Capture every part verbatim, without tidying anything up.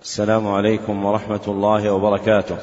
السلام عليكم ورحمة الله وبركاته.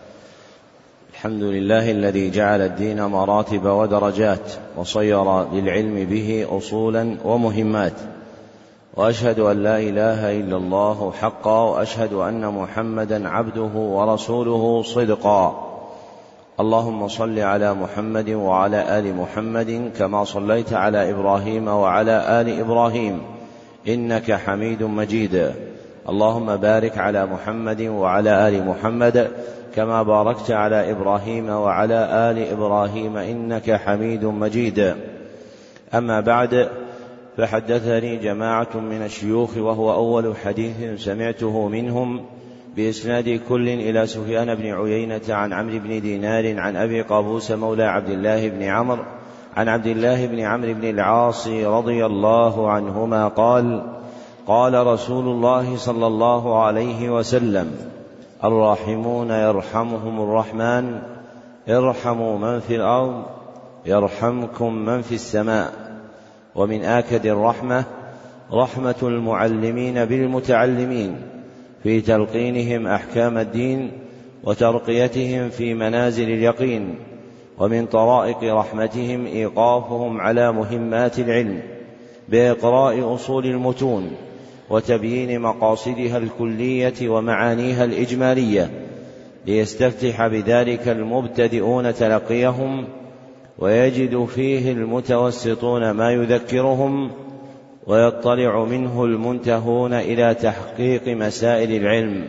الحمد لله الذي جعل الدين مراتب ودرجات وصير للعلم به أصولا ومهمات، وأشهد أن لا إله إلا الله حقا، وأشهد أن محمدا عبده ورسوله صدقا. اللهم صل على محمد وعلى آل محمد كما صليت على إبراهيم وعلى آل إبراهيم إنك حميد مجيد. اللهم بارك على محمد وعلى آل محمد كما باركت على إبراهيم وعلى آل إبراهيم إنك حميد مجيد. أما بعد، فحدثني جماعة من الشيوخ، وهو أول حديث سمعته منهم بإسناد كل إلى سفيان بن عيينة عن عمرو بن دينار عن أبي قابوس مولى عبد الله بن عمرو عن عبد الله بن عمرو بن العاص رضي الله عنهما قال: قال رسول الله صلى الله عليه وسلم: الراحمون يرحمهم الرحمن، ارحموا من في الأرض يرحمكم من في السماء. ومن آكد الرحمة رحمة المعلمين بالمتعلمين في تلقينهم أحكام الدين وترقيتهم في منازل اليقين، ومن طرائق رحمتهم إيقافهم على مهمات العلم بإقراء أصول المتون وتبيين مقاصدها الكلية ومعانيها الإجمالية، ليستفتح بذلك المبتدئون تلقيهم، ويجد فيه المتوسطون ما يذكرهم، ويطلع منه المنتهون إلى تحقيق مسائل العلم.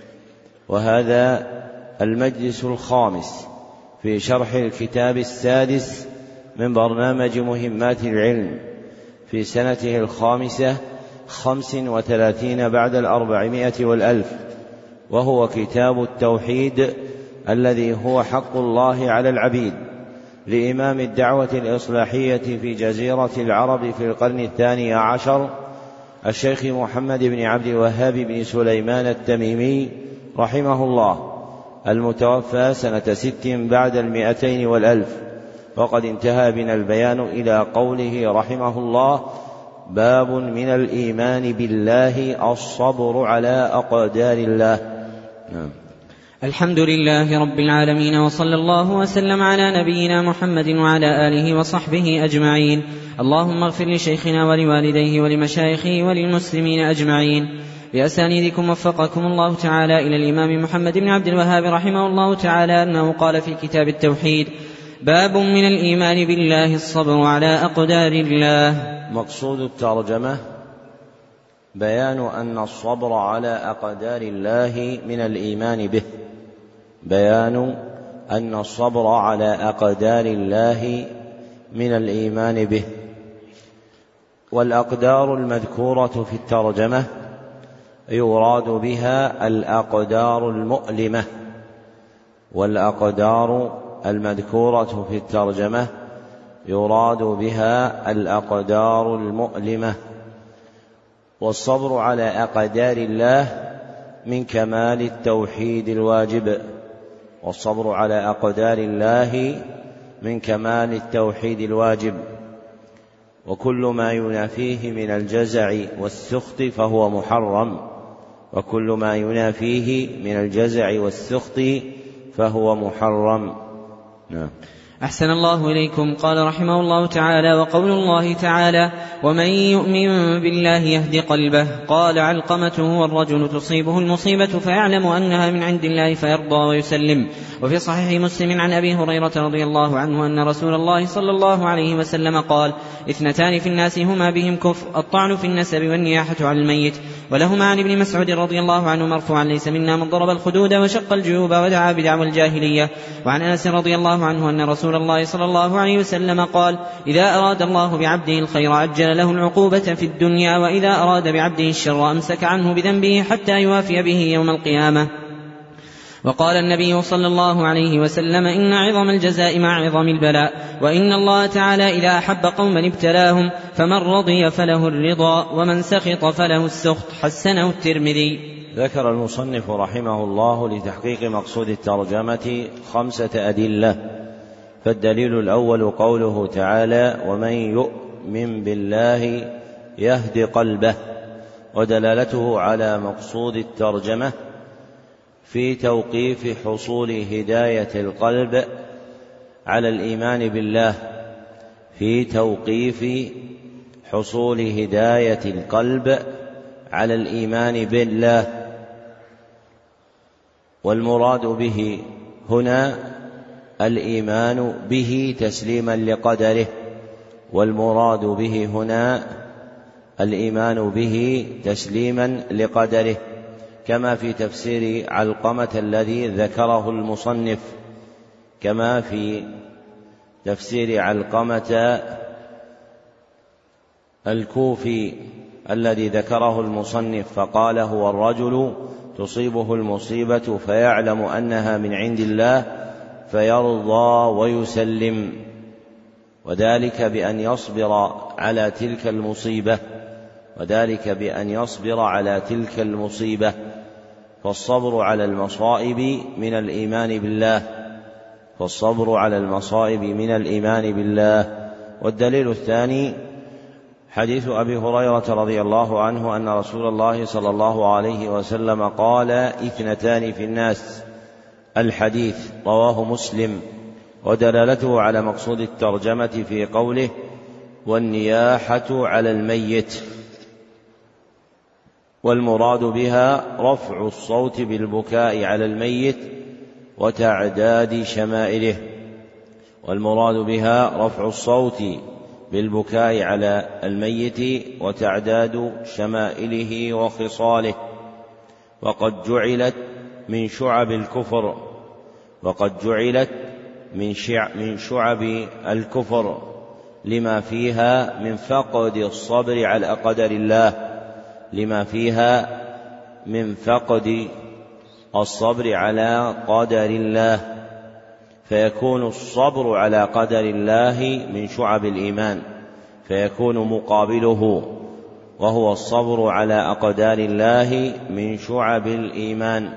وهذا المجلس الخامس في شرح الكتاب السادس من برنامج مهمات العلم في سنته الخامسة خمس وثلاثين بعد الأربعمائة والألف، وهو كتاب التوحيد الذي هو حق الله على العبيد، لإمام الدعوة الإصلاحية في جزيرة العرب في القرن الثاني عشر، الشيخ محمد بن عبد الوهاب بن سليمان التميمي رحمه الله، المتوفى سنة ست بعد المئتين والألف. وقد انتهى بنا البيان إلى قوله رحمه الله: باب من الإيمان بالله الصبر على أقدار الله. نعم. الحمد لله رب العالمين، وصلى الله وسلم على نبينا محمد وعلى آله وصحبه أجمعين. اللهم اغفر لشيخنا ولوالديه ولمشايخه وللمسلمين أجمعين. بأسانيدكم وفقكم الله تعالى إلى الإمام محمد بن عبد الوهاب رحمه الله تعالى أنه قال في كتاب التوحيد: باب من الإيمان بالله الصبر على أقدار الله. مقصود الترجمة بيان أن الصبر على أقدار الله من الإيمان به، بيان أن الصبر على أقدار الله من الإيمان به. والأقدار المذكورة في الترجمة يراد بها الأقدار المؤلمة، والأقدار المذكورة في الترجمة يراد بها الأقدار المؤلمة. والصبر على أقدار الله من كمال التوحيد الواجب، والصبر على أقدار الله من كمال التوحيد الواجب. وكل ما ينافيه من الجزع والسخط فهو محرم، وكل ما ينافيه من الجزع والسخط فهو محرم. نعم. أحسن الله إليكم. قال رحمه الله تعالى: وقول الله تعالى: ومن يؤمن بالله يهد قلبه. قال علقمة: هو الرجل تصيبه المصيبة فيعلم أنها من عند الله فيرضى ويسلم. وفي صحيح مسلم عن أبي هريرة رضي الله عنه أن رسول الله صلى الله عليه وسلم قال: اثنتان في الناس هما بهم كفر: الطعن في النسب والنياحة على الميت. ولهما عن ابن مسعود رضي الله عنه مرفوعا: ليس منا من ضرب الخدود وشق الجيوب ودعا بدعوى الجاهلية. وعن أنس رضي الله عنه أن رسول الله صلى الله عليه وسلم قال: إذا أراد الله بعبده الخير عجل له العقوبة في الدنيا، وإذا أراد بعبده الشر أمسك عنه بذنبه حتى يوافي به يوم القيامة. وقال النبي صلى الله عليه وسلم: إن عظم الجزاء مع عظم البلاء، وإن الله تعالى إذا أحب قوما ابتلاهم، فمن رضي فله الرضا ومن سخط فله السخط. حسنه الترمذي. ذكر المصنف رحمه الله لتحقيق مقصود الترجمة خمسة أدلة. فالدليل الأول قوله تعالى: ومن يؤمن بالله يهد قلبه، ودلالته على مقصود الترجمة في توقيف حصول هداية القلب على الإيمان بالله في توقيف حصول هداية القلب على الإيمان بالله. والمراد به هنا الإيمان به تسليما لقدره، والمراد به هنا الإيمان به تسليما لقدره، كما في تفسير علقمة الذي ذكره المصنف كما في تفسير علقمة الكوفي الذي ذكره المصنف فقال: هو الرجل تصيبه المصيبة فيعلم أنها من عند الله فيرضى ويسلم، وذلك بأن يصبر على تلك المصيبة وذلك بأن يصبر على تلك المصيبة فالصبر على المصائب من الإيمان بالله فالصبر على المصائب من الإيمان بالله. والدليل الثاني حديث أبي هريرة رضي الله عنه أن رسول الله صلى الله عليه وسلم قال: اثنتان في الناس، الحديث رواه مسلم. ودلالته على مقصود الترجمة في قوله: والنياحة على الميت، والمراد بها رفع الصوت بالبكاء على الميت وتعداد شمائله والمراد بها رفع الصوت بالبكاء على الميت وتعداد شمائله وخصاله. وقد جعلت من شعب الكفر وقد جعلت من من شعب الكفر لما فيها من فقد الصبر على قدر الله لما فيها من فقد الصبر على قدر الله فيكون الصبر على قدر الله من شعب الإيمان فيكون مقابله وهو الصبر على أقدار الله من شعب الإيمان.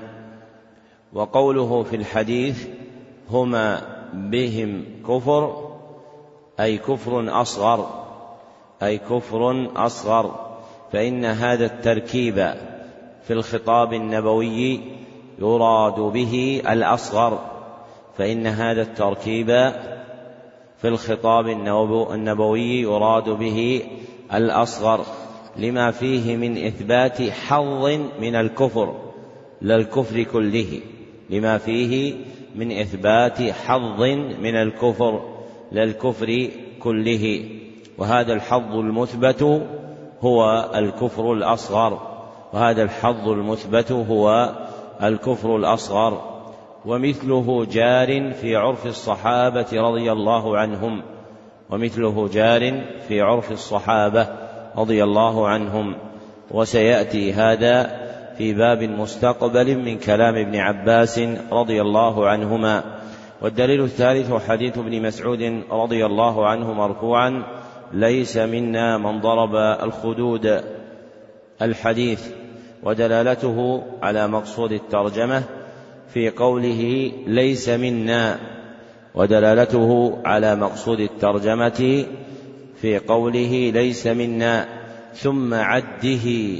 وقوله في الحديث: هما بهم كفر أي كفر أصغر أي كفر أصغر فإن هذا التركيب في الخطاب النبوي يراد به الأصغر فإن هذا التركيب في الخطاب النبوي يراد به الأصغر لما فيه من إثبات حظ من الكفر لا الكفر كله لما فيه من إثبات حظ من الكفر لا الكفر كله، وهذا الحظ المثبت هو الكفر الأصغر وهذا الحظ المثبت هو الكفر الأصغر. ومثله جار في عرف الصحابة رضي الله عنهم ومثله جار في عرف الصحابة رضي الله عنهم وسيأتي هذا في باب مستقبل من كلام ابن عباس رضي الله عنهما. والدليل الثالث حديث ابن مسعود رضي الله عنه مرفوعا: ليس منا من ضرب الخدود، الحديث. ودلالته على مقصود الترجمة في قوله ليس منا ودلالته على مقصود الترجمة في قوله ليس منا ثم عده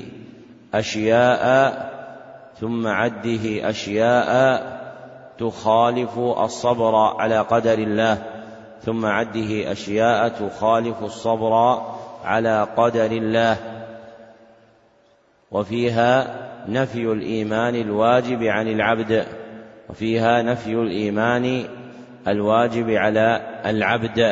أشياء ثم عده أشياء تخالف الصبر على قدر الله ثم عده أشياء تخالف الصبر على قدر الله. وفيها نفي الإيمان الواجب عن العبد وفيها نفي الإيمان الواجب على العبد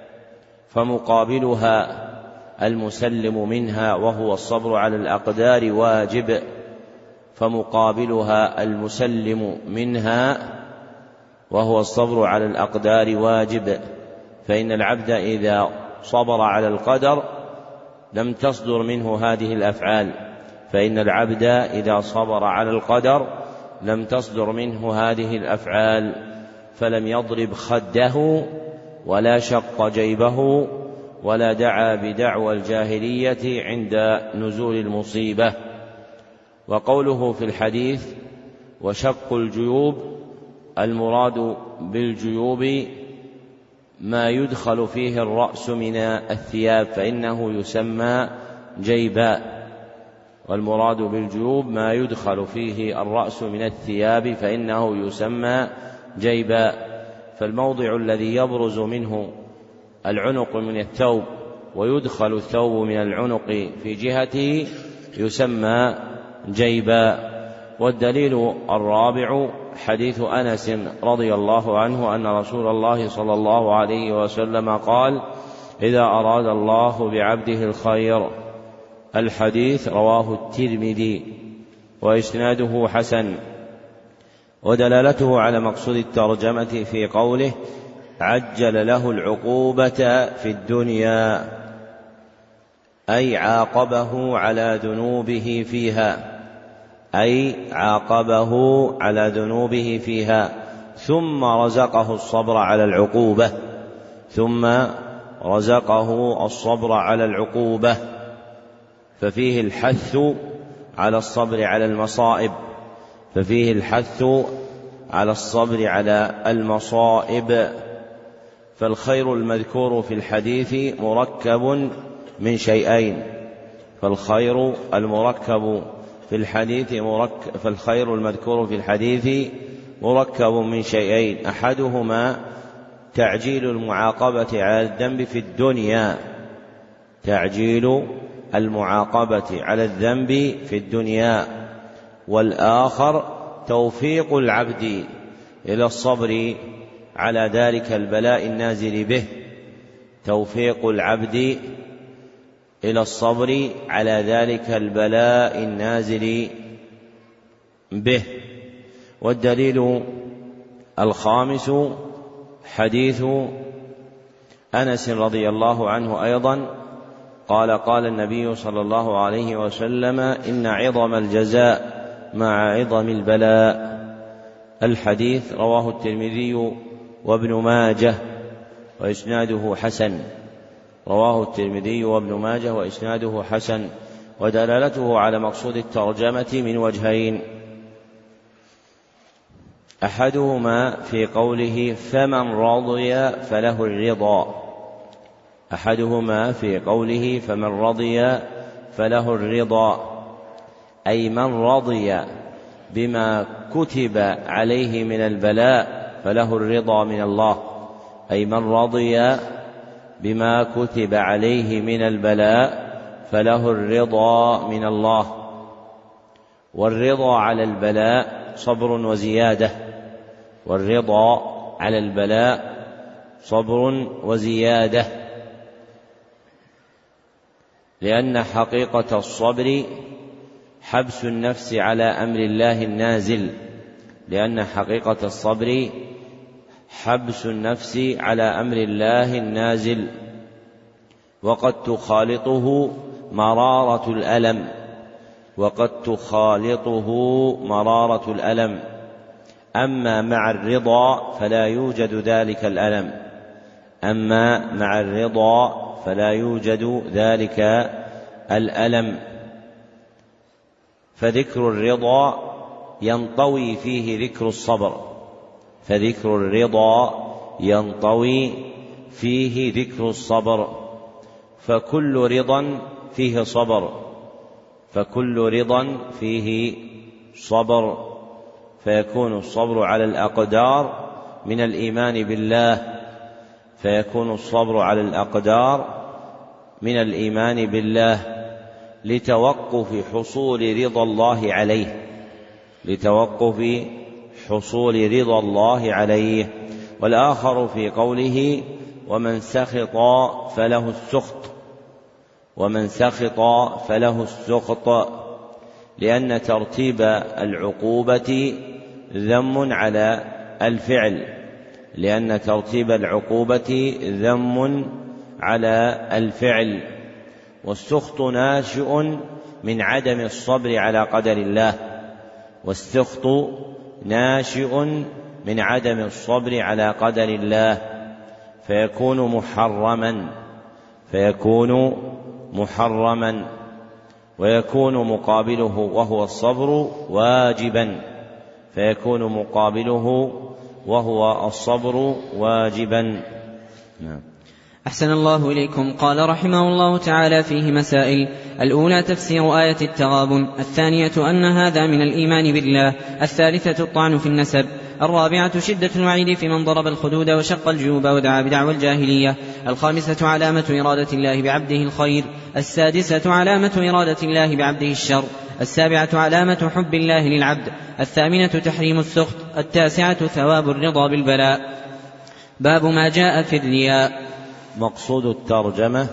فمقابلها المسلم منها وهو الصبر على الأقدار واجب فمقابلها المسلم منها وهو الصبر على الأقدار واجب فإن العبد إذا صبر على القدر لم تصدر منه هذه الأفعال فإن العبد إذا صبر على القدر لم تصدر منه هذه الأفعال فلم يضرب خده ولا شق جيبه ولا دعا بدعوى الجاهلية عند نزول المصيبة. وقوله في الحديث وشق الجيوب المراد بالجيوب ما يدخل فيه الرأس من الثياب فإنه يسمى جيبا والمراد بالجيوب ما يدخل فيه الرأس من الثياب فإنه يسمى جيبا. فالموضع الذي يبرز منه العنق من الثوب ويدخل الثوب من العنق في جهته يسمى جيبا. والدليل الرابع حديث أنس رضي الله عنه أن رسول الله صلى الله عليه وسلم قال: إذا أراد الله بعبده الخير. الحديث رواه الترمذي وإسناده حسن. ودلالته على مقصود الترجمة في قوله: عجل له العقوبة في الدنيا، أي عاقبه على ذنوبه فيها أي عاقبه على ذنوبه فيها ثم رزقه الصبر على العقوبة ثم رزقه الصبر على العقوبة ففيه الحث على الصبر على المصائب ففيه الحث على الصبر على المصائب فالخير المذكور في الحديث مركب من شيئين فالخير المركب في الحديث مركب فالخير المذكور في الحديث مركب من شيئين أحدهما تعجيل المعاقبة على الذنب في الدنيا تعجيل المعاقبة على الذنب في الدنيا والآخر توفيق العبد إلى الصبر على ذلك البلاء النازل به توفيق العبد إلى الصبر على ذلك البلاء النازل به. والدليل الخامس حديث أنس رضي الله عنه أيضا قال: قال النبي صلى الله عليه وسلم: إن عظم الجزاء مع عظم البلاء. الحديث رواه الترمذي وابن ماجه وإسناده حسن رواه الترمذي وابن ماجه وإسناده حسن. ودلالته على مقصود الترجمة من وجهين: أحدهما في قوله: فمن رضي فله الرضا أحدهما في قوله فمن رضي فله الرضا أي من رضي بما كتب عليه من البلاء فله الرضا من الله أي من رضي بما كتب عليه من البلاء فله الرضا من الله. والرضا على البلاء صبر وزيادة والرضا على البلاء صبر وزيادة لأن حقيقة الصبر حبس النفس على أمر الله النازل لأن حقيقة الصبر حبس النفس على أمر الله النازل وقد تخالطه مرارة الألم وقد تخالطه مرارة الألم أما مع الرضا فلا يوجد ذلك الألم أما مع الرضا فلا يوجد ذلك الألم فذكر الرضا ينطوي فيه ذكر الصبر فذكر الرضا ينطوي فيه ذكر الصبر فكل رضا فيه صبر فكل رضا فيه صبر فيكون الصبر على الأقدار من الإيمان بالله فيكون الصبر على الأقدار من الإيمان بالله لتوقف حصول رضا الله عليه لتوقف حصول رضا الله عليه. والآخر في قوله ومن سخط فله السخط ومن سخط فله السخط لأن ترتيب العقوبة ذم على الفعل لأن ترتيب العقوبة ذم على الفعل والسخط ناشئ من عدم الصبر على قدر الله والسخط ناشئ من عدم الصبر على قدر الله فيكون محرما فيكون محرما ويكون مقابله وهو الصبر واجبا فيكون مقابله وهو الصبر واجبا. نعم. أحسن الله إليكم. قال رحمه الله تعالى فيه مسائل: الأولى تفسير آية التغابن، الثانية أن هذا من الإيمان بالله، الثالثة الطعن في النسب، الرابعة شدة الوعيد في من ضرب الخدود وشق الجيوب ودعا بدعوى الجاهلية، الخامسة علامة إرادة الله بعبده الخير، السادسة علامة إرادة الله بعبده الشر، السابعة علامة حب الله للعبد، الثامنة تحريم السخط، التاسعة ثواب الرضا بالبلاء. باب ما جاء في الرياء. مقصود الترجمة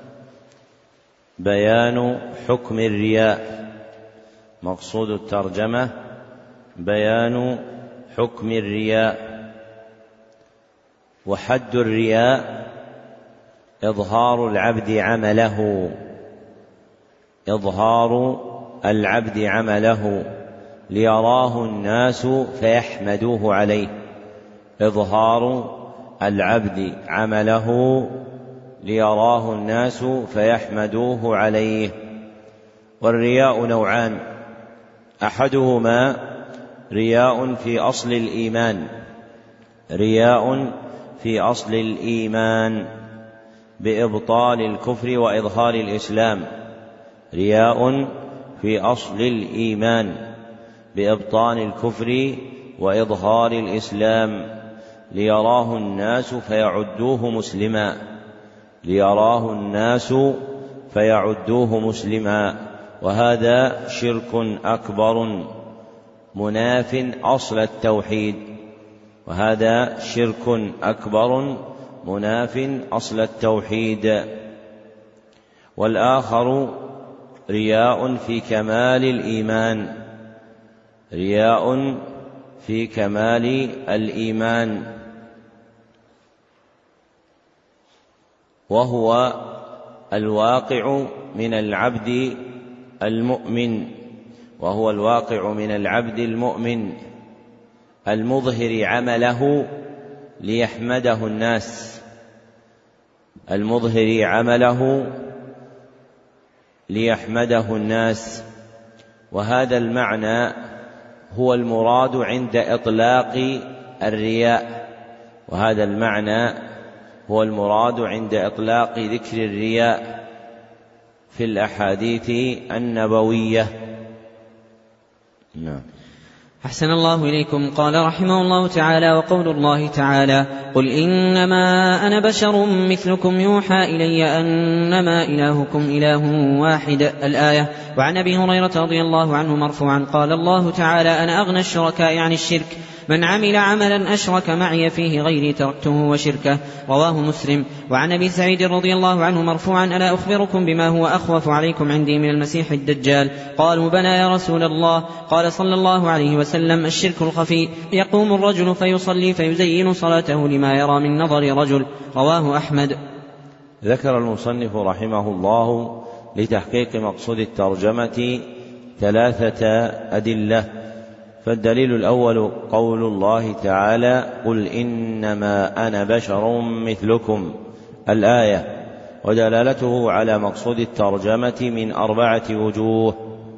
بيان حكم الرياء. مقصود الترجمة بيان حكم الرياء. وحد الرياء إظهار العبد عمله إظهار العبد عمله ليراه الناس فيحمدوه عليه. إظهار العبد عمله ليراه الناس فيحمدوه عليه. والرياء نوعان: أحدهما رياء في أصل الإيمان رياء في أصل الإيمان بإبطال الكفر وإظهار الإسلام رياء في أصل الإيمان بإبطال الكفر وإظهار الإسلام ليراه الناس فيعدوه مسلما ليراه الناس فيعدوه مسلما وهذا شرك أكبر مناف أصل التوحيد وهذا شرك أكبر مناف أصل التوحيد. والآخر رياء في كمال الإيمان رياء في كمال الإيمان وهو الواقع من العبد المؤمن وهو الواقع من العبد المؤمن المظهر عمله ليحمده الناس المظهر عمله ليحمده الناس. وهذا المعنى هو المراد عند إطلاق الرياء وهذا المعنى هو المراد عند إطلاق ذكر الرياء في الأحاديث النبوية. نعم. أحسن الله إليكم. قال رحمه الله تعالى: وقول الله تعالى: قل إنما أنا بشر مثلكم يوحى إلي أنما إلهكم إله واحد، الآية. وعن أبي هريرة رضي الله عنه مرفوعا قال الله تعالى: أنا أغنى الشركاء عن الشرك، من عمل عملا أشرك معي فيه غيري تركته وشركه، رواه مسلم. وعن أبي سعيد رضي الله عنه مرفوعا: ألا أخبركم بما هو أخوف عليكم عندي من المسيح الدجال؟ قالوا: بلى يا رسول الله. قال صلى الله عليه وسلم: الشرك الخفي، يقوم الرجل فيصلي فيزين صلاته لما يرى من نظر رجل، رواه أحمد. ذكر المصنف رحمه الله لتحقيق مقصود الترجمة ثلاثة أدلة. فالدليل الأول قول الله تعالى: قل إنما أنا بشر مثلكم، الآية. ودلالته على مقصود الترجمة من أربعة وجوه: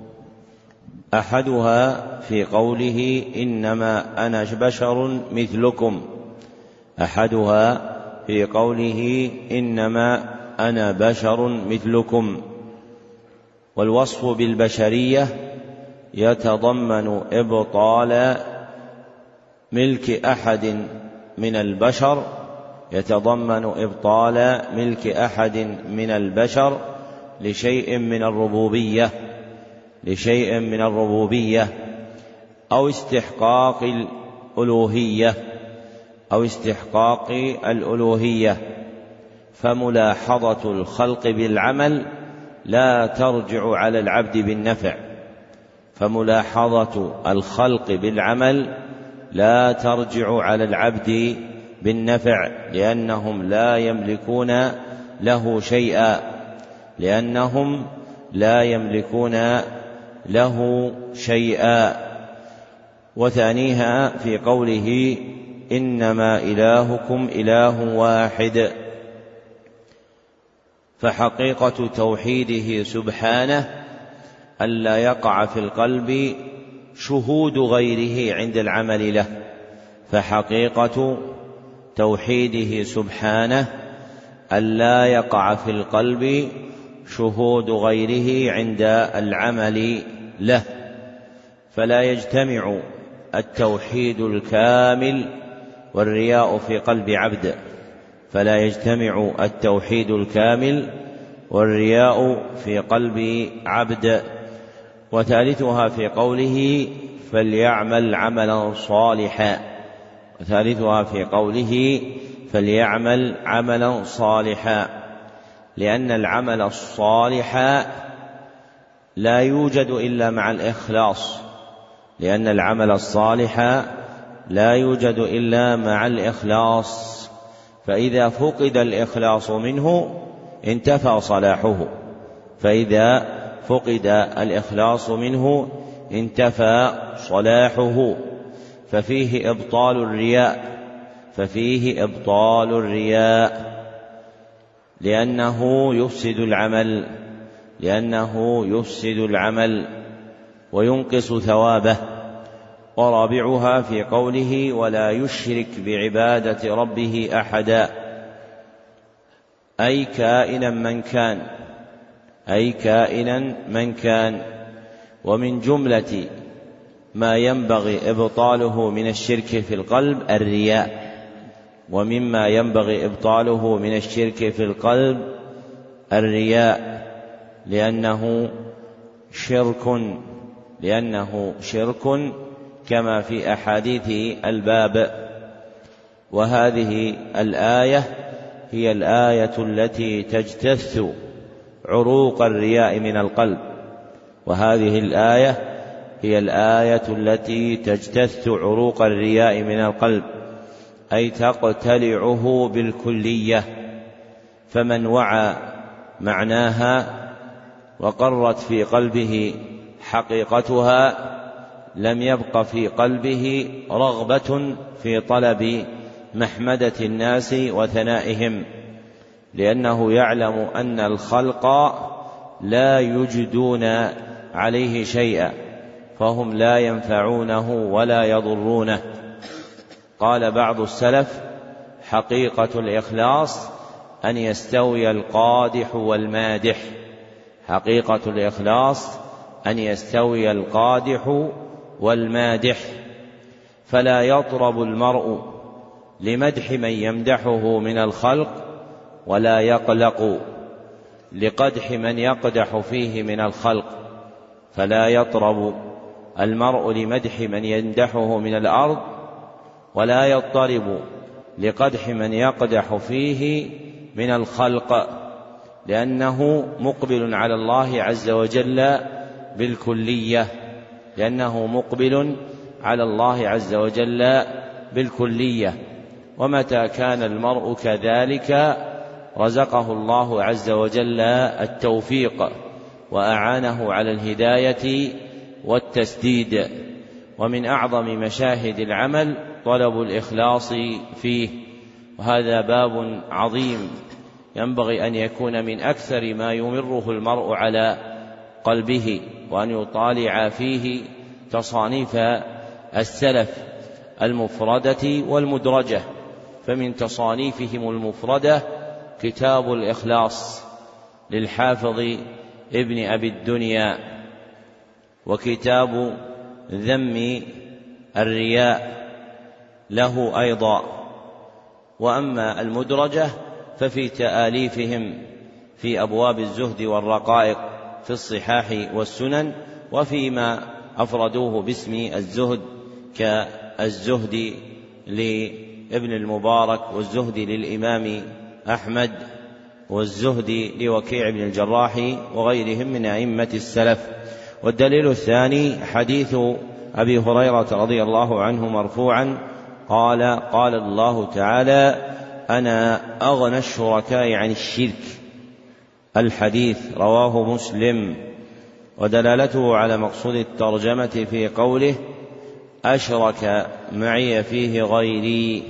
أحدها في قوله إنما أنا بشر مثلكم أحدها في قوله إنما أنا بشر مثلكم والوصف بالبشرية يتضمن إبطال ملك أحد من البشر يتضمن إبطال ملك أحد من البشر لشيء من الربوبية لشيء من الربوبية أو استحقاق الألوهية أو استحقاق الألوهية. فملاحظة الخلق بالعمل لا ترجع على العبد بالنفع فملاحظة الخلق بالعمل لا ترجع على العبد بالنفع لأنهم لا يملكون له شيئا لأنهم لا يملكون له شيئا. وثانيها في قوله إنما إلهكم إله واحد، فحقيقة توحيده سبحانه ألا يقع في القلب شهود غيره عند العمل له فحقيقة توحيده سبحانه ألا يقع في القلب شهود غيره عند العمل له، فلا يجتمع التوحيد الكامل والرياء في قلب عبد، فلا يجتمع التوحيد الكامل والرياء في قلب عبد. وثالثها في قوله فليعمل عملا صالحا، وثالثها في قوله فليعمل عملا صالحا، لأن العمل الصالح لا يوجد إلا مع الإخلاص، لأن العمل الصالح لا يوجد إلا مع الإخلاص، فإذا فقد الإخلاص منه انتفى صلاحه، فإذا فقد الإخلاص منه انتفى صلاحه، ففيه إبطال الرياء، ففيه إبطال الرياء لأنه يفسد العمل، لأنه يفسد العمل وينقص ثوابه. ورابعها في قوله ولا يشرك بعبادة ربه أحدا، أي كائنا من كان، أي كائنا من كان. ومن جملة ما ينبغي إبطاله من الشرك في القلب الرياء، ومما ينبغي إبطاله من الشرك في القلب الرياء، لأنه شرك، لأنه شرك كما في أحاديث الباب. وهذه الآية هي الآية التي تجتث عروق الرياء من القلب، وهذه الآية هي الآية التي تجتث عروق الرياء من القلب، أي تقتلعه بالكلية. فمن وعى معناها وقرت في قلبه حقيقتها لم يبق في قلبه رغبة في طلب محمدة الناس وثنائهم، لأنه يعلم أن الخلق لا يجدون عليه شيئا، فهم لا ينفعونه ولا يضرونه. قال بعض السلف حقيقة الإخلاص أن يستوي القادح والمادح، حقيقة الإخلاص أن يستوي القادح والمادح، فلا يطرب المرء لمدح من يمدحه من الخلق، ولا يقلق لقدح من يقدح فيه من الخلق، فلا يطرب المرء لمدح من يمدحه من الأرض، ولا يضطرب لقدح من يقدح فيه من الخلق، لأنه مقبل على الله عز وجل بالكلية، لأنه مقبل على الله عز وجل بالكلية. ومتى كان المرء كذلك رزقه الله عز وجل التوفيق وأعانه على الهداية والتسديد. ومن أعظم مشاهد العمل طلب الإخلاص فيه، وهذا باب عظيم ينبغي أن يكون من أكثر ما يمره المرء على قلبه، وأن يطالع فيه تصانيف السلف المفردة والمدرجة. فمن تصانيفهم المفردة كتاب الإخلاص للحافظ ابن أبي الدنيا، وكتاب ذم الرياء له أيضا. وأما المدرجة ففي تآليفهم في أبواب الزهد والرقائق في الصحاح والسنن، وفيما أفردوه باسم الزهد كالزهد لابن المبارك، والزهد للإمام أحمد، والزهد لوكيع بن الجراح وغيرهم من أئمة السلف. والدليل الثاني حديث أبي هريرة رضي الله عنه مرفوعا قال قال الله تعالى أنا أغنى الشركاء عن الشرك، الحديث رواه مسلم. ودلالته على مقصود الترجمة في قوله أشرك معي فيه غيري،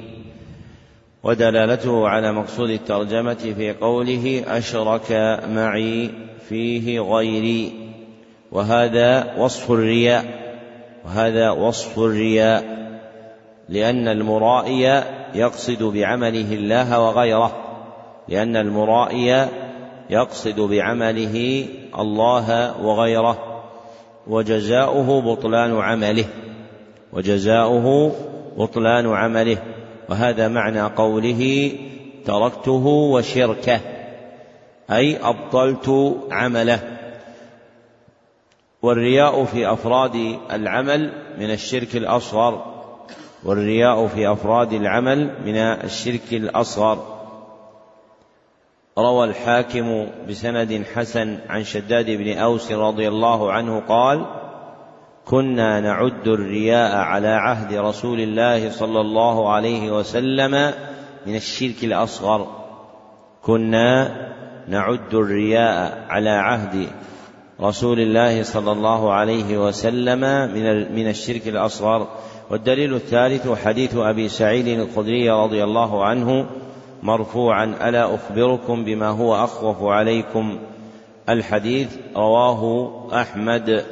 ودلالته على مقصود الترجمة في قوله أشرك معي فيه غيري، وهذا وصف الرياء، وهذا وصف الرياء، لأن المرائي يقصد بعمله الله وغيره، لأن المرائي يقصد بعمله الله وغيره، وجزاؤه بطلان عمله وجزاؤه بطلان عمله وهذا معنى قوله تركته وشركه، أي أبطلت عمله. والرياء في أفراد العمل من الشرك الأصغر والرياء في أفراد العمل من الشرك الأصغر. روى الحاكم بسند حسن عن شداد بن أوس رضي الله عنه قال: كنا نعد الرياء على عهد رسول الله صلى الله عليه وسلم من الشرك الأصغر. كنا نعد الرياء على عهد رسول الله صلى الله عليه وسلم من الشرك الأصغر. والدليل الثالث حديث أبي سعيد الخدري رضي الله عنه مرفوعا: ألا أخبركم بما هو أخوف عليكم؟ الحديث رواه أحمد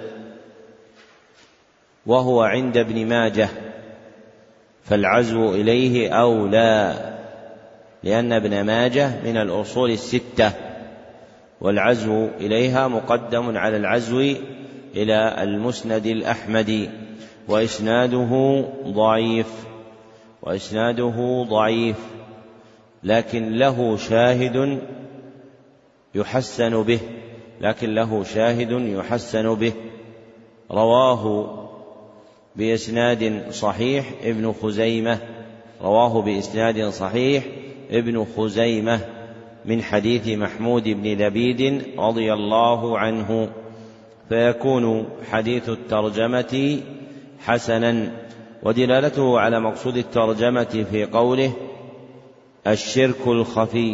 وهو عند ابن ماجه، فالعزو إليه أولى، لأن ابن ماجه من الأصول الستة، والعزو إليها مقدم على العزو إلى المسند الأحمدي. وإسناده ضعيف وإسناده ضعيف لكن له شاهد يحسن به لكن له شاهد يحسن به رواه بإسناد صحيح ابن خزيمة رواه بإسناد صحيح ابن خزيمة من حديث محمود بن لبيد رضي الله عنه، فيكون حديث الترجمة حسنا. ودلالته على مقصود الترجمة في قوله: الشرك الخفي،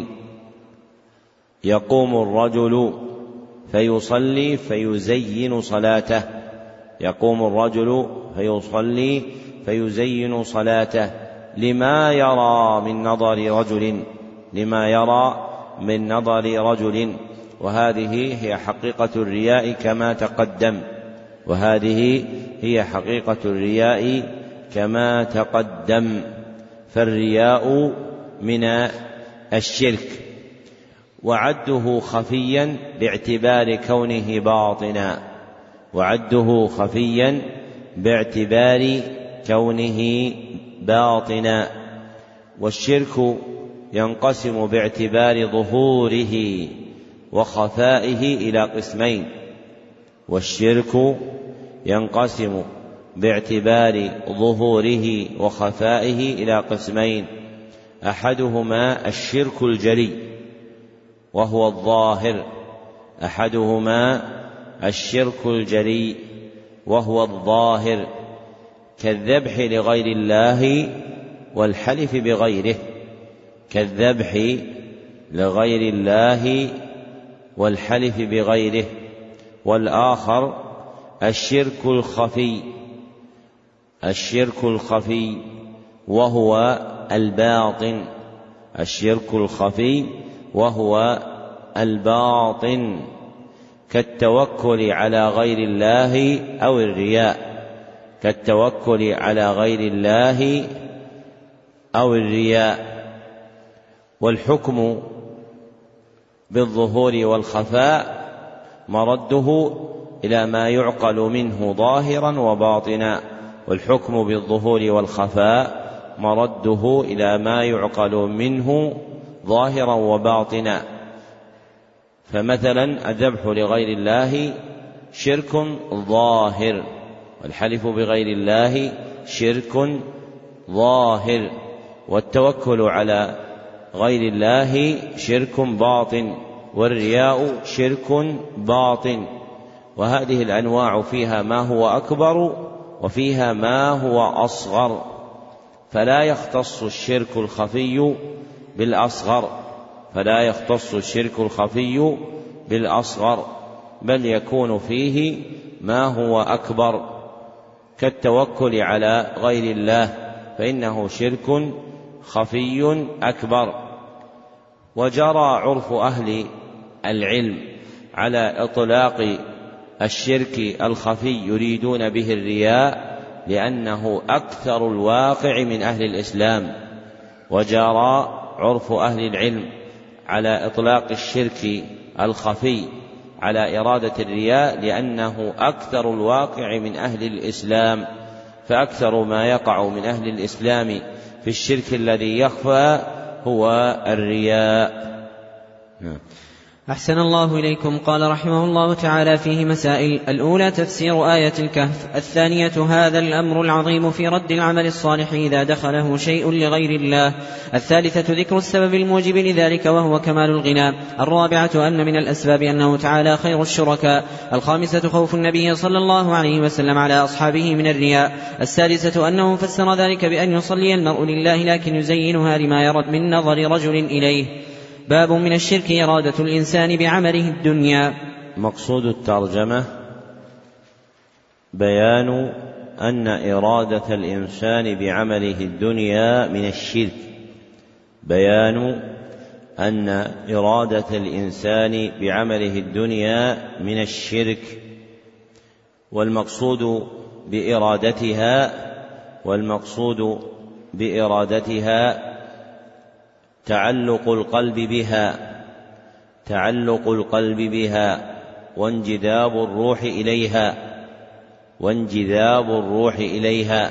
يقوم الرجل فيصلي فيزين صلاته يقوم الرجل فيصلي فيزين صلاته لما يرى من نظر رجل لما يرى من نظر رجل وهذه هي حقيقة الرياء كما تقدم وهذه هي حقيقة الرياء كما تقدم فالرياء من الشرك، وعده خفيا باعتبار كونه باطنا وعده خفيا باعتبار كونه باطنا والشرك ينقسم باعتبار ظهوره وخفائه إلى قسمين والشرك ينقسم باعتبار ظهوره وخفائه إلى قسمين أحدهما الشرك الجلي وهو الظاهر أحدهما الشرك الجلي وهو الظاهر كالذبح لغير الله والحلف بغيره كالذبح لغير الله والحلف بغيره والآخر الشرك الخفي الشرك الخفي وهو الباطن الشرك الخفي وهو الباطن كالتوكل على غير الله أو الرياء كالتوكل على غير الله أو الرياء. والحكم بالظهور والخفاء مرده إلى ما يعقل منه ظاهرا وباطنا والحكم بالظهور والخفاء مرده إلى ما يعقل منه ظاهرا وباطنا. فمثلا الذبح لغير الله شرك ظاهر والحلف بغير الله شرك ظاهر والتوكل على غير الله شرك باطن والرياء شرك باطن. وهذه الأنواع فيها ما هو أكبر وفيها ما هو أصغر، فلا يختص الشرك الخفي بالأصغر فلا يختص الشرك الخفي بالأصغر بل يكون فيه ما هو أكبر كالتوكل على غير الله فإنه شرك خفي أكبر. وجرى عرف أهل العلم على إطلاق الشرك الخفي يريدون به الرياء لأنه أكثر الواقع من أهل الإسلام. وجرى عرف أهل العلم على إطلاق الشرك الخفي على إرادة الرياء، لأنه أكثر الواقع من أهل الإسلام، فأكثر ما يقع من أهل الإسلام في الشرك الذي يخفى هو الرياء. نعم. أحسن الله إليكم. قال رحمه الله تعالى فيه مسائل: الأولى تفسير آية الكهف. الثانية هذا الأمر العظيم في رد العمل الصالح إذا دخله شيء لغير الله. الثالثة ذكر السبب الموجب لذلك وهو كمال الغنى. الرابعة أن من الأسباب أنه تعالى خير الشركاء. الخامسة خوف النبي صلى الله عليه وسلم على أصحابه من الرياء. السادسة أنه فسر ذلك بأن يصلي المرء لله لكن يزينها لما يرد من نظر رجل إليه. باب من الشرك إرادة الإنسان بعمله الدنيا. مقصود الترجمة بيان أن إرادة الإنسان بعمله الدنيا من الشرك، بيان أن إرادة الإنسان بعمله الدنيا من الشرك، والمقصود بإرادتها والمقصود بإرادتها تعلق القلب بها تعلق القلب بها وانجذاب الروح إليها وانجذاب الروح إليها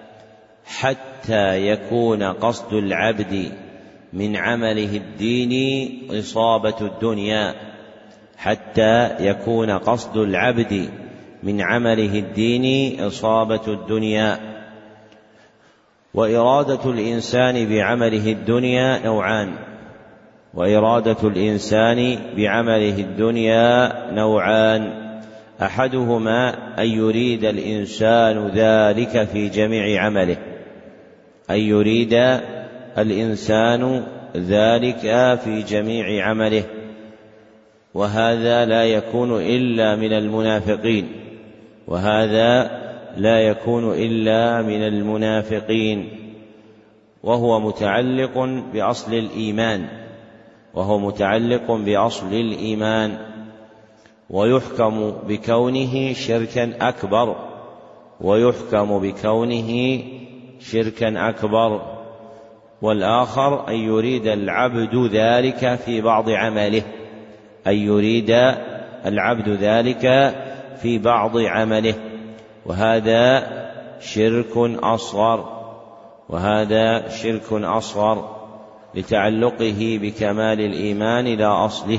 حتى يكون قصد العبد من عمله الديني إصابة الدنيا حتى يكون قصد العبد من عمله الديني إصابة الدنيا. وإرادة الإنسان بعمله الدنيا نوعان وإرادة الإنسان بعمله الدنيا نوعان أحدهما أن يريد الإنسان ذلك في جميع عمله أن يريد الإنسان ذلك في جميع عمله وهذا لا يكون إلا من المنافقين وهذا لا يكون إلا من المنافقين وهو متعلق بأصل الإيمان وهو متعلق بأصل الإيمان ويحكم بكونه شركا أكبر ويحكم بكونه شركا أكبر والآخر أن يريد العبد ذلك في بعض عمله أن يريد العبد ذلك في بعض عمله وهذا شرك أصغر وهذا شرك أصغر لتعلقه بكمال الإيمان لا أصله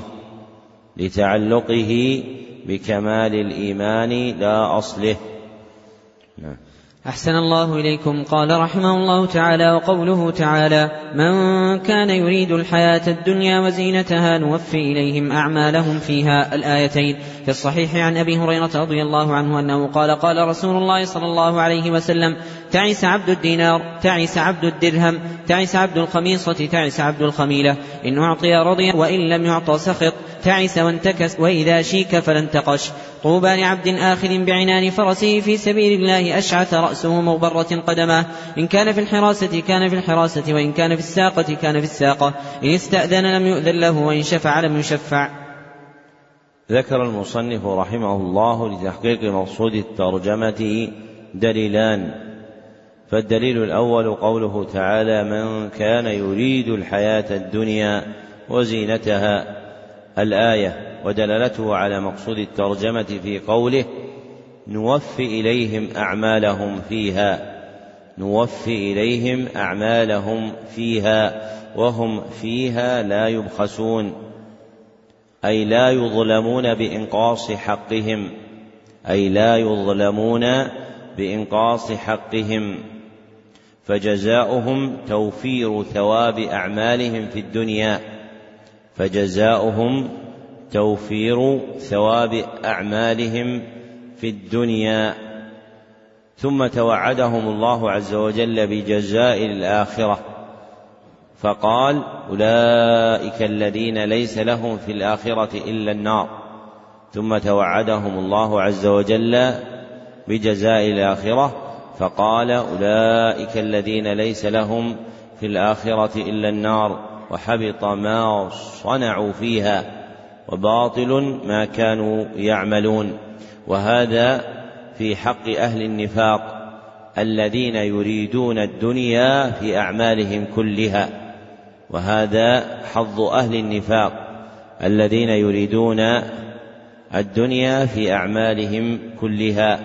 لتعلقه بكمال الإيمان لا أصله. نعم. أحسن الله إليكم. قال رحمه الله تعالى: وقوله تعالى: من كان يريد الحياة الدنيا وزينتها نوفي إليهم أعمالهم فيها. الآيتين في الصحيح عن أبي هريرة رضي الله عنه أنه قال: قال رسول الله صلى الله عليه وسلم: تعس عبد الدينار، تعس عبد الدرهم، تعس عبد الخميصة، تعس عبد الخميلة، إن أعطي رضي وإن لم يعط سخط، تعس وانتكس، وإذا شيك فلانتقش. طوبى لعبد آخذ بعنان فرسه في سبيل الله أشعث رأسه مغبرة قدماه، إن كان في الحراسة كان في الحراسة وإن كان في الساقة كان في الساقة، إن استأذن لم يؤذن له وإن شفع لم يشفع. ذكر المصنف رحمه الله لتحقيق مقصود الترجمة دليلان. فالدليل الأول قوله تعالى: من كان يريد الحياة الدنيا وزينتها، الآية، ودلالته على مقصود الترجمة في قوله: نوفي إليهم أعمالهم فيها نوفي إليهم أعمالهم فيها وهم فيها لا يبخسون، أي لا يظلمون بإنقاص حقهم أي لا يظلمون بإنقاص حقهم فجزاؤهم توفير ثواب أعمالهم في الدنيا فجزاؤهم توفير ثواب أعمالهم في الدنيا. ثم توعدهم الله عز وجل بجزاء الآخرة فقال: أولئك الذين ليس لهم في الآخرة إلا النار. ثم توعدهم الله عز وجل بجزاء الآخرة فقال: أولئك الذين ليس لهم في الآخرة إلا النار وحبط ما صنعوا فيها وباطل ما كانوا يعملون. وهذا في حق أهل النفاق الذين يريدون الدنيا في أعمالهم كلها وهذا حظ أهل النفاق الذين يريدون الدنيا في أعمالهم كلها.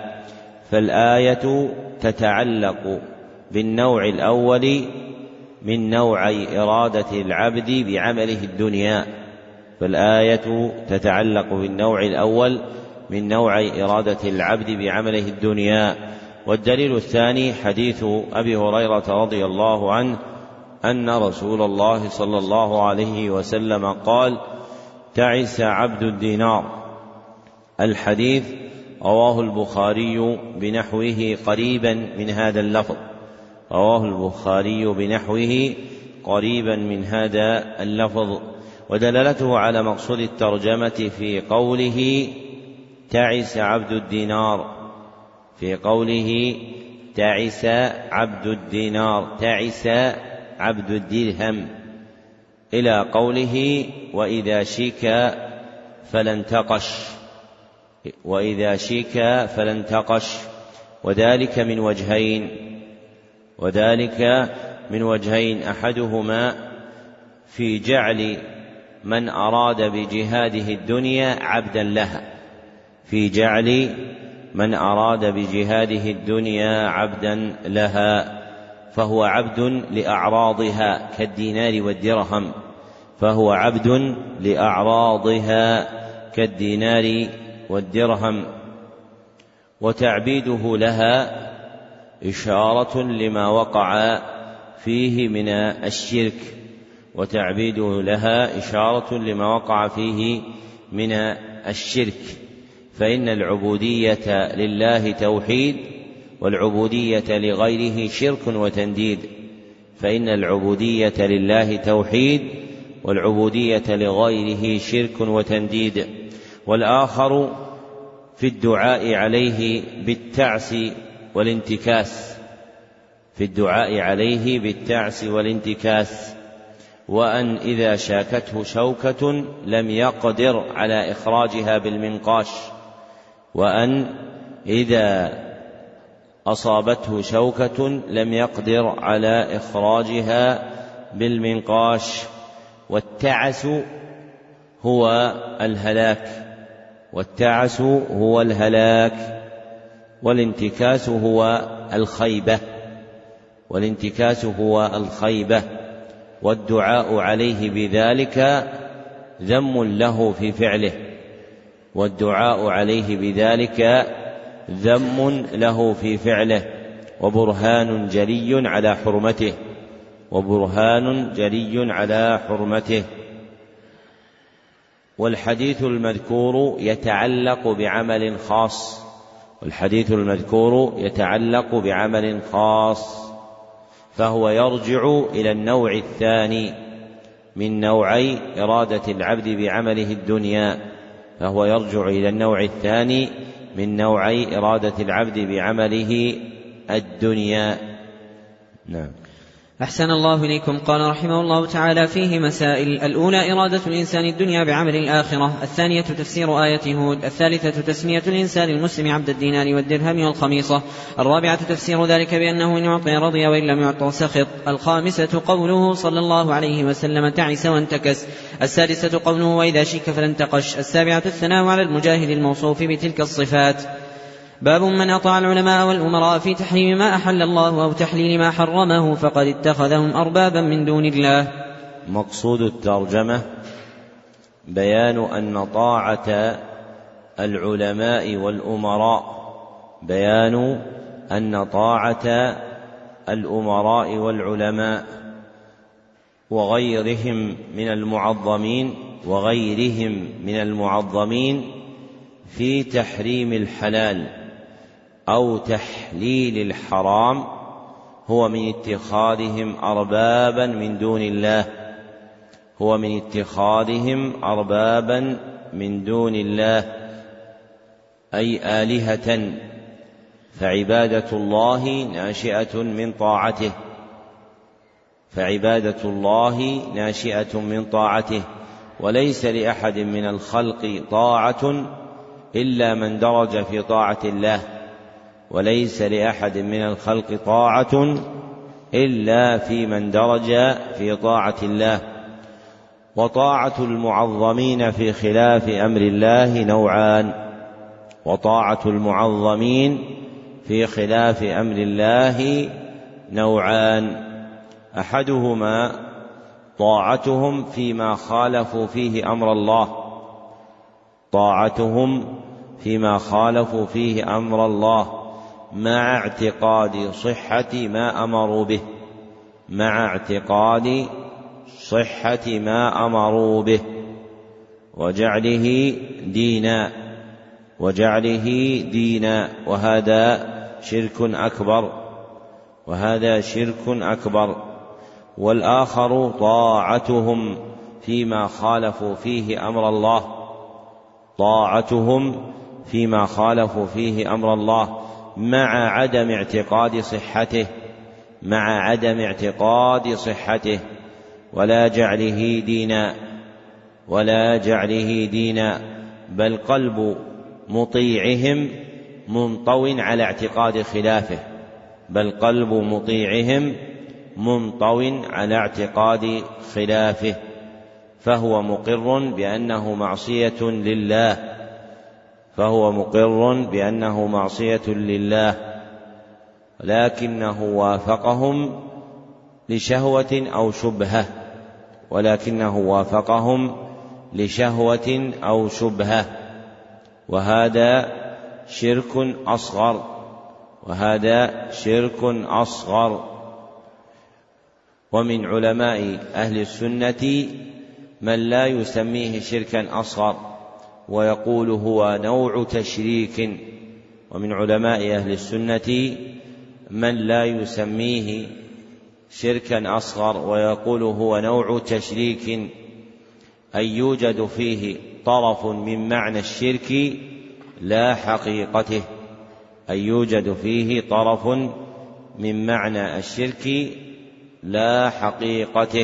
فالآية تتعلق بالنوع الأول من نوعي إرادة العبد بعمله الدنيا فالآية تتعلق بالنوع الأول من نوع إرادة العبد بعمله الدنيا. والدليل الثاني حديث أبي هريرة رضي الله عنه أن رسول الله صلى الله عليه وسلم قال: تعس عبد الدينار. الحديث رواه البخاري بنحوه قريبا من هذا اللفظ رواه البخاري بنحوه قريبا من هذا اللفظ. ودلالته على مقصود الترجمة في قوله تعس عبد الدينار في قوله تعس عبد الدينار تعس عبد الدرهم إلى قوله وإذا شيك فلن تقش وإذا شيك فلن تقش وذلك من وجهين وذلك من وجهين أحدهما في جعل من أراد بجهاده الدنيا عبدا لها في جعل من أراد بجهاده الدنيا عبدا لها فهو عبد لأعراضها كالدينار والدرهم فهو عبد لأعراضها كالدينار والدرهم. وتعبيده لها إشارة لما وقع فيه من الشرك وتعبيده لها إشارة لما وقع فيه من الشرك فإن العبودية لله توحيد والعبودية لغيره شرك وتنديد فإن العبودية لله توحيد والعبودية لغيره شرك وتنديد. والآخر في الدعاء عليه بالتعس والانتكاس في الدعاء عليه بالتعس والانتكاس وأن إذا شاكته شوكة لم يقدر على إخراجها بالمنقاش وأن إذا أصابته شوكة لم يقدر على إخراجها بالمنقاش. والتعس هو الهلاك والتعس هو الهلاك والانتكاس هو الخيبة والانتكاس هو الخيبة. والدعاء عليه بذلك ذم له في فعله والدعاء عليه بذلك ذم له في فعله وبرهان جلي على حرمته وبرهان جلي على حرمته. والحديث المذكور يتعلق بعمل خاص والحديث المذكور يتعلق بعمل خاص فهو يرجع إلى النوع الثاني من نوعي إرادة العبد بعمله الدنيا فهو يرجع إلى النوع الثاني من نوعي إرادة العبد بعمله الدنيا. نعم. أحسن الله إليكم. قال رحمه الله تعالى فيه مسائل: الأولى إرادة الإنسان الدنيا بعمل الآخرة، الثانية تفسير آية هود، الثالثة تسمية الإنسان المسلم عبد الدينار والدرهم والخميصة، الرابعة تفسير ذلك بأنه إن يعطي رضي وإن لم يعطى سخط، الخامسة قوله صلى الله عليه وسلم تعس وانتكس، السادسة قوله وإذا شيك فلن تقش، السابعة الثناء على المجاهد الموصوف بتلك الصفات. باب من أطاع العلماء والأمراء في تحريم ما أحل الله أو تحليل ما حرمه فقد اتخذهم أربابا من دون الله. مقصود الترجمة بيان أن طاعة العلماء والأمراء بيان أن طاعة الأمراء والعلماء وغيرهم من المعظمين وغيرهم من المعظمين في تحريم الحلال أو تحليل الحرام هو من اتخاذهم أربابا من دون الله هو من اتخاذهم أربابا من دون الله أي آلهة، فعبادة الله ناشئة من طاعته فعبادة الله ناشئة من طاعته وليس لأحد من الخلق طاعة إلا من درج في طاعة الله وليس لأحد من الخلق طاعة إلا في من درج في طاعة الله. وطاعة المعظمين في خلاف أمر الله نوعان وطاعة المعظمين في خلاف أمر الله نوعان أحدهما طاعتهم فيما خالفوا فيه أمر الله طاعتهم فيما خالفوا فيه أمر الله مع اعتقاد صحة ما أمروا به مع اعتقاد صحة ما أمروا به وجعله دينا وجعله دينا وهذا شرك أكبر وهذا شرك أكبر. والآخر طاعتهم فيما خالفوا فيه أمر الله طاعتهم فيما خالفوا فيه أمر الله مع عدم اعتقاد صحته مع عدم اعتقاد صحته ولا جعله دينا ولا جعله دينا بل قلب مطيعهم منطو على اعتقاد خلافه بل قلب مطيعهم منطو على اعتقاد خلافه فهو مقر بأنه معصية لله فهو مقر بأنه معصية لله لكنه وافقهم لشهوة أو شبهة ولكنه وافقهم لشهوة أو شبهة وهذا شرك أصغر وهذا شرك أصغر. ومن علماء أهل السنة من لا يسميه شركا أصغر ويقول هو نوع تشريك ومن علماء أهل السنة من لا يسميه شركا أصغر ويقول هو نوع تشريك أي يوجد فيه طرف من معنى الشرك لا حقيقته أي يوجد فيه طرف من معنى الشرك لا حقيقته.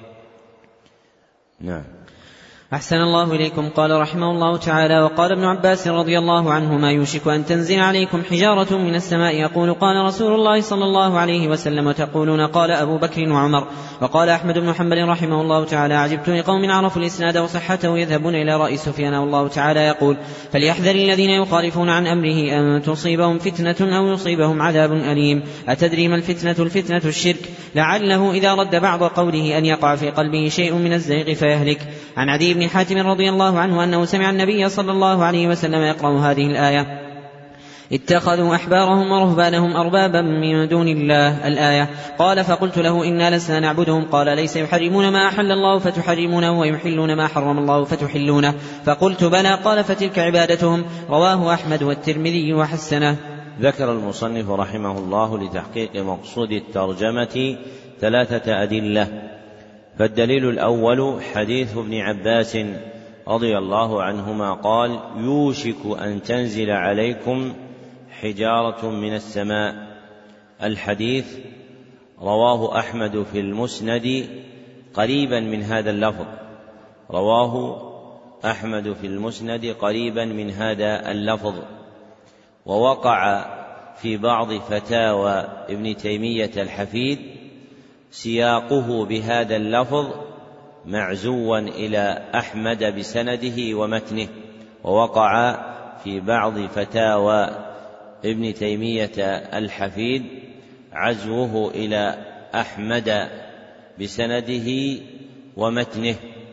نعم. أحسن الله إليكم. قال رحمه الله تعالى: وقال ابن عباس رضي الله عنهما: يوشك أن تنزل عليكم حجارة من السماء يقول قال رسول الله صلى الله عليه وسلم وتقولون قال أبو بكر وعمر. وقال أحمد بن حنبل رحمه الله تعالى: عجبت لقوم عرفوا الإسناد وصحته يذهبون إلى رأي سفيان والله تعالى يقول: فليحذر الذين يخالفون عن أمره أن تصيبهم فتنة أو يصيبهم عذاب أليم. أتدري ما الفتنة؟ الفتنة الشرك، لعله إذا رد بعض قوله أن يقع في قلبه شيء من الزيغ فيهلك. عن عدي بن حاتم رضي الله عنه أنه سمع النبي صلى الله عليه وسلم يقرأ هذه الآية: اتخذوا أحبارهم ورهبانهم أربابا من دون الله، الآية. قال: فقلت له: إنا لسنا نعبدهم. قال: ليس يحرمون ما أحل الله فتحرمونه ويحلون ما حرم الله فتحلونه. فقلت: بلى. قال: فتلك عبادتهم. رواه أحمد والترمذي وحسنه. ذكر المصنف رحمه الله لتحقيق مقصود الترجمة ثلاثة أدلة. فالدليل الأول حديث ابن عباس رضي الله عنهما قال: يوشك أن تنزل عليكم حجارة من السماء. الحديث رواه أحمد في المسند قريبا من هذا اللفظ رواه أحمد في المسند قريبا من هذا اللفظ ووقع في بعض فتاوى ابن تيمية الحفيد سياقه بهذا اللفظ معزوا إلى أحمد بسنده ومتنه، ووقع في بعض فتاوى ابن تيمية الحفيد عزوه إلى أحمد بسنده ومتنه.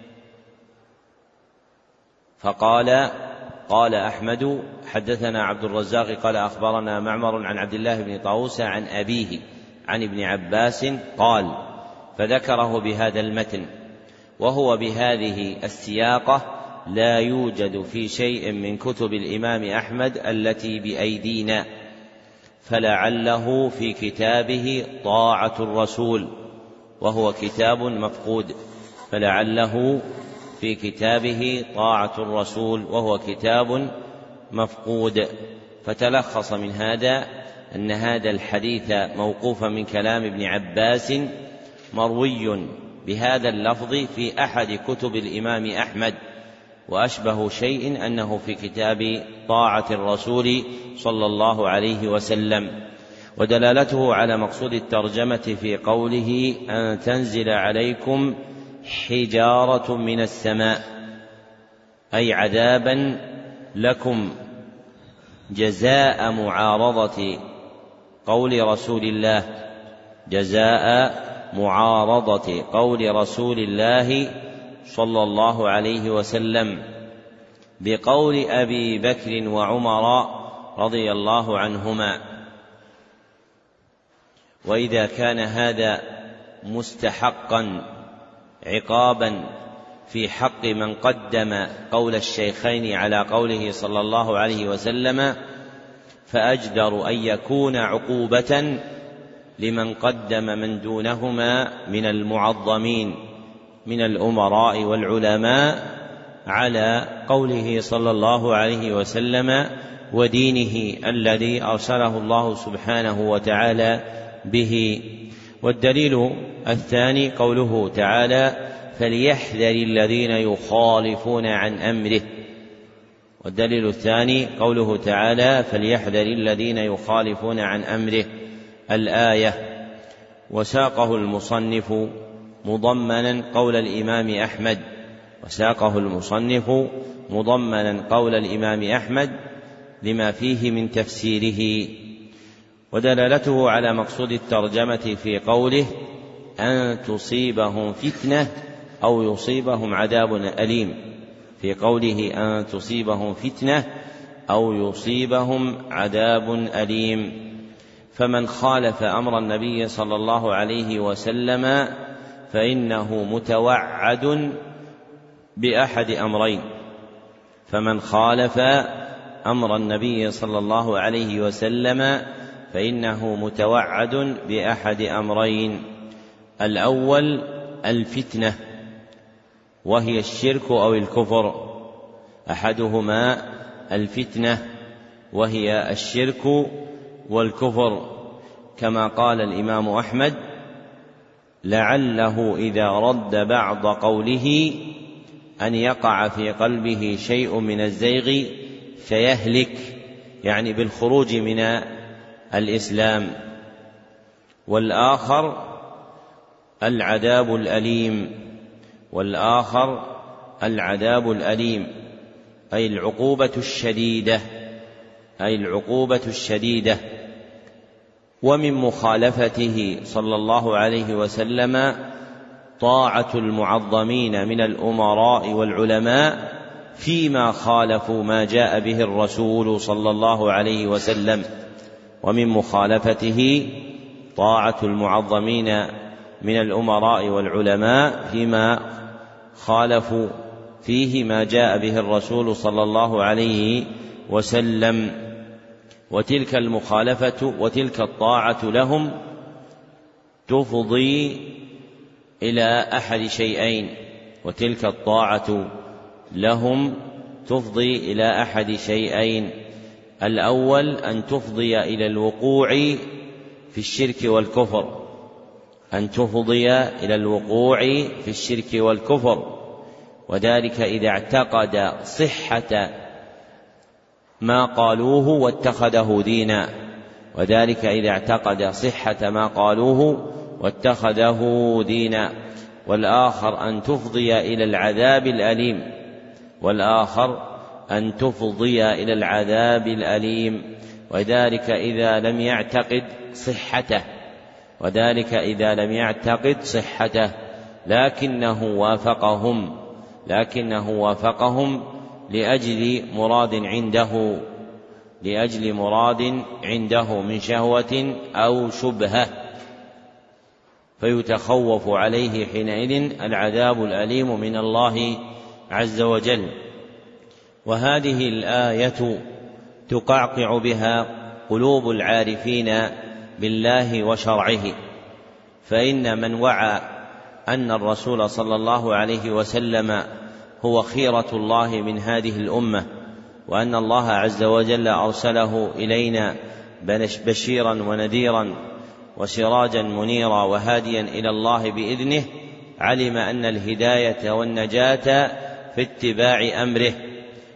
فقال قال أحمد: حدثنا عبد الرزاق قال أخبرنا معمر عن عبد الله بن طاووس عن أبيه عن ابن عباس قال، فذكره بهذا المتن، وهو بهذه السياقة لا يوجد في شيء من كتب الإمام أحمد التي بأيدينا، فلعله في كتابه طاعة الرسول وهو كتاب مفقود فلعله في كتابه طاعة الرسول وهو كتاب مفقود. فتلخص من هذا أن هذا الحديث موقوفا من كلام ابن عباس مروي بهذا اللفظ في أحد كتب الإمام أحمد، وأشبه شيء أنه في كتاب طاعة الرسول صلى الله عليه وسلم. ودلالته على مقصود الترجمة في قوله أن تنزل عليكم حجارة من السماء، أي عذابا لكم جزاء معارضة قول رسول الله جزاء معارضة قول رسول الله صلى الله عليه وسلم بقول أبي بكر وعمر رضي الله عنهما. وإذا كان هذا مستحقا عقابا في حق من قدم قول الشيخين على قوله صلى الله عليه وسلم، فأجدر أن يكون عقوبة لمن قدم من دونهما من المعظمين من الأمراء والعلماء على قوله صلى الله عليه وسلم ودينه الذي أرسله الله سبحانه وتعالى به. والدليل الثاني قوله تعالى فليحذر الذين يخالفون عن أمره، والدليل الثاني قوله تعالى فليحذر الذين يخالفون عن أمره الآية. وساقه المصنف مضمنا قول الإمام أحمد وساقه المصنف مضمنا قول الإمام أحمد لما فيه من تفسيره. ودلالته على مقصود الترجمة في قوله أن تصيبهم فتنة أو يصيبهم عذاب أليم، في قوله أن تصيبهم فتنة أو يصيبهم عذاب أليم. فمن خالف أمر النبي صلى الله عليه وسلم فإنه متوعد بأحد أمرين فمن خالف أمر النبي صلى الله عليه وسلم فإنه متوعد بأحد أمرين: الأول الفتنة وهي الشرك أو الكفر، أحدهما الفتنة وهي الشرك والكفر، كما قال الإمام أحمد لعله إذا رد بعض قوله أن يقع في قلبه شيء من الزيغ فيهلك، يعني بالخروج من الإسلام. والآخر العذاب الأليم والآخر العذاب الأليم أي العقوبة الشديدة أي العقوبة الشديدة. ومن مخالفته صلى الله عليه وسلم طاعة المعظمين من الأمراء والعلماء فيما خالفوا ما جاء به الرسول صلى الله عليه وسلم. ومن مخالفته طاعة المعظمين من الأمراء والعلماء فيما خالفوا فيه ما جاء به الرسول صلى الله عليه وسلم. وتلك المخالفة وتلك الطاعة لهم تفضي إلى أحد شيئين وتلك الطاعة لهم تفضي إلى أحد شيئين: الأول أن تفضي إلى الوقوع في الشرك والكفر أن تفضي إلى الوقوع في الشرك والكفر وذلك إذا اعتقد صحة ما قالوه واتخذه دينا وذلك إذا اعتقد صحة ما قالوه واتخذه دينا. والآخر أن تفضي إلى العذاب الأليم والآخر أن تفضي إلى العذاب الأليم وذلك إذا لم يعتقد صحته وذلك إذا لم يعتقد صحته لكنه وافقهم لكنه وافقهم لأجل مراد عنده لأجل مراد عنده من شهوة أو شبهة، فيتخوف عليه حينئذ العذاب الأليم من الله عز وجل. وهذه الآية تقعقع بها قلوب العارفين بالله وشرعه، فإن من وعى أن الرسول صلى الله عليه وسلم هو خيرة الله من هذه الأمة وأن الله عز وجل أرسله إلينا بشيرا ونذيرا وسراجا منيرا وهاديا إلى الله بإذنه، علم أن الهداية والنجاة في اتباع أمره،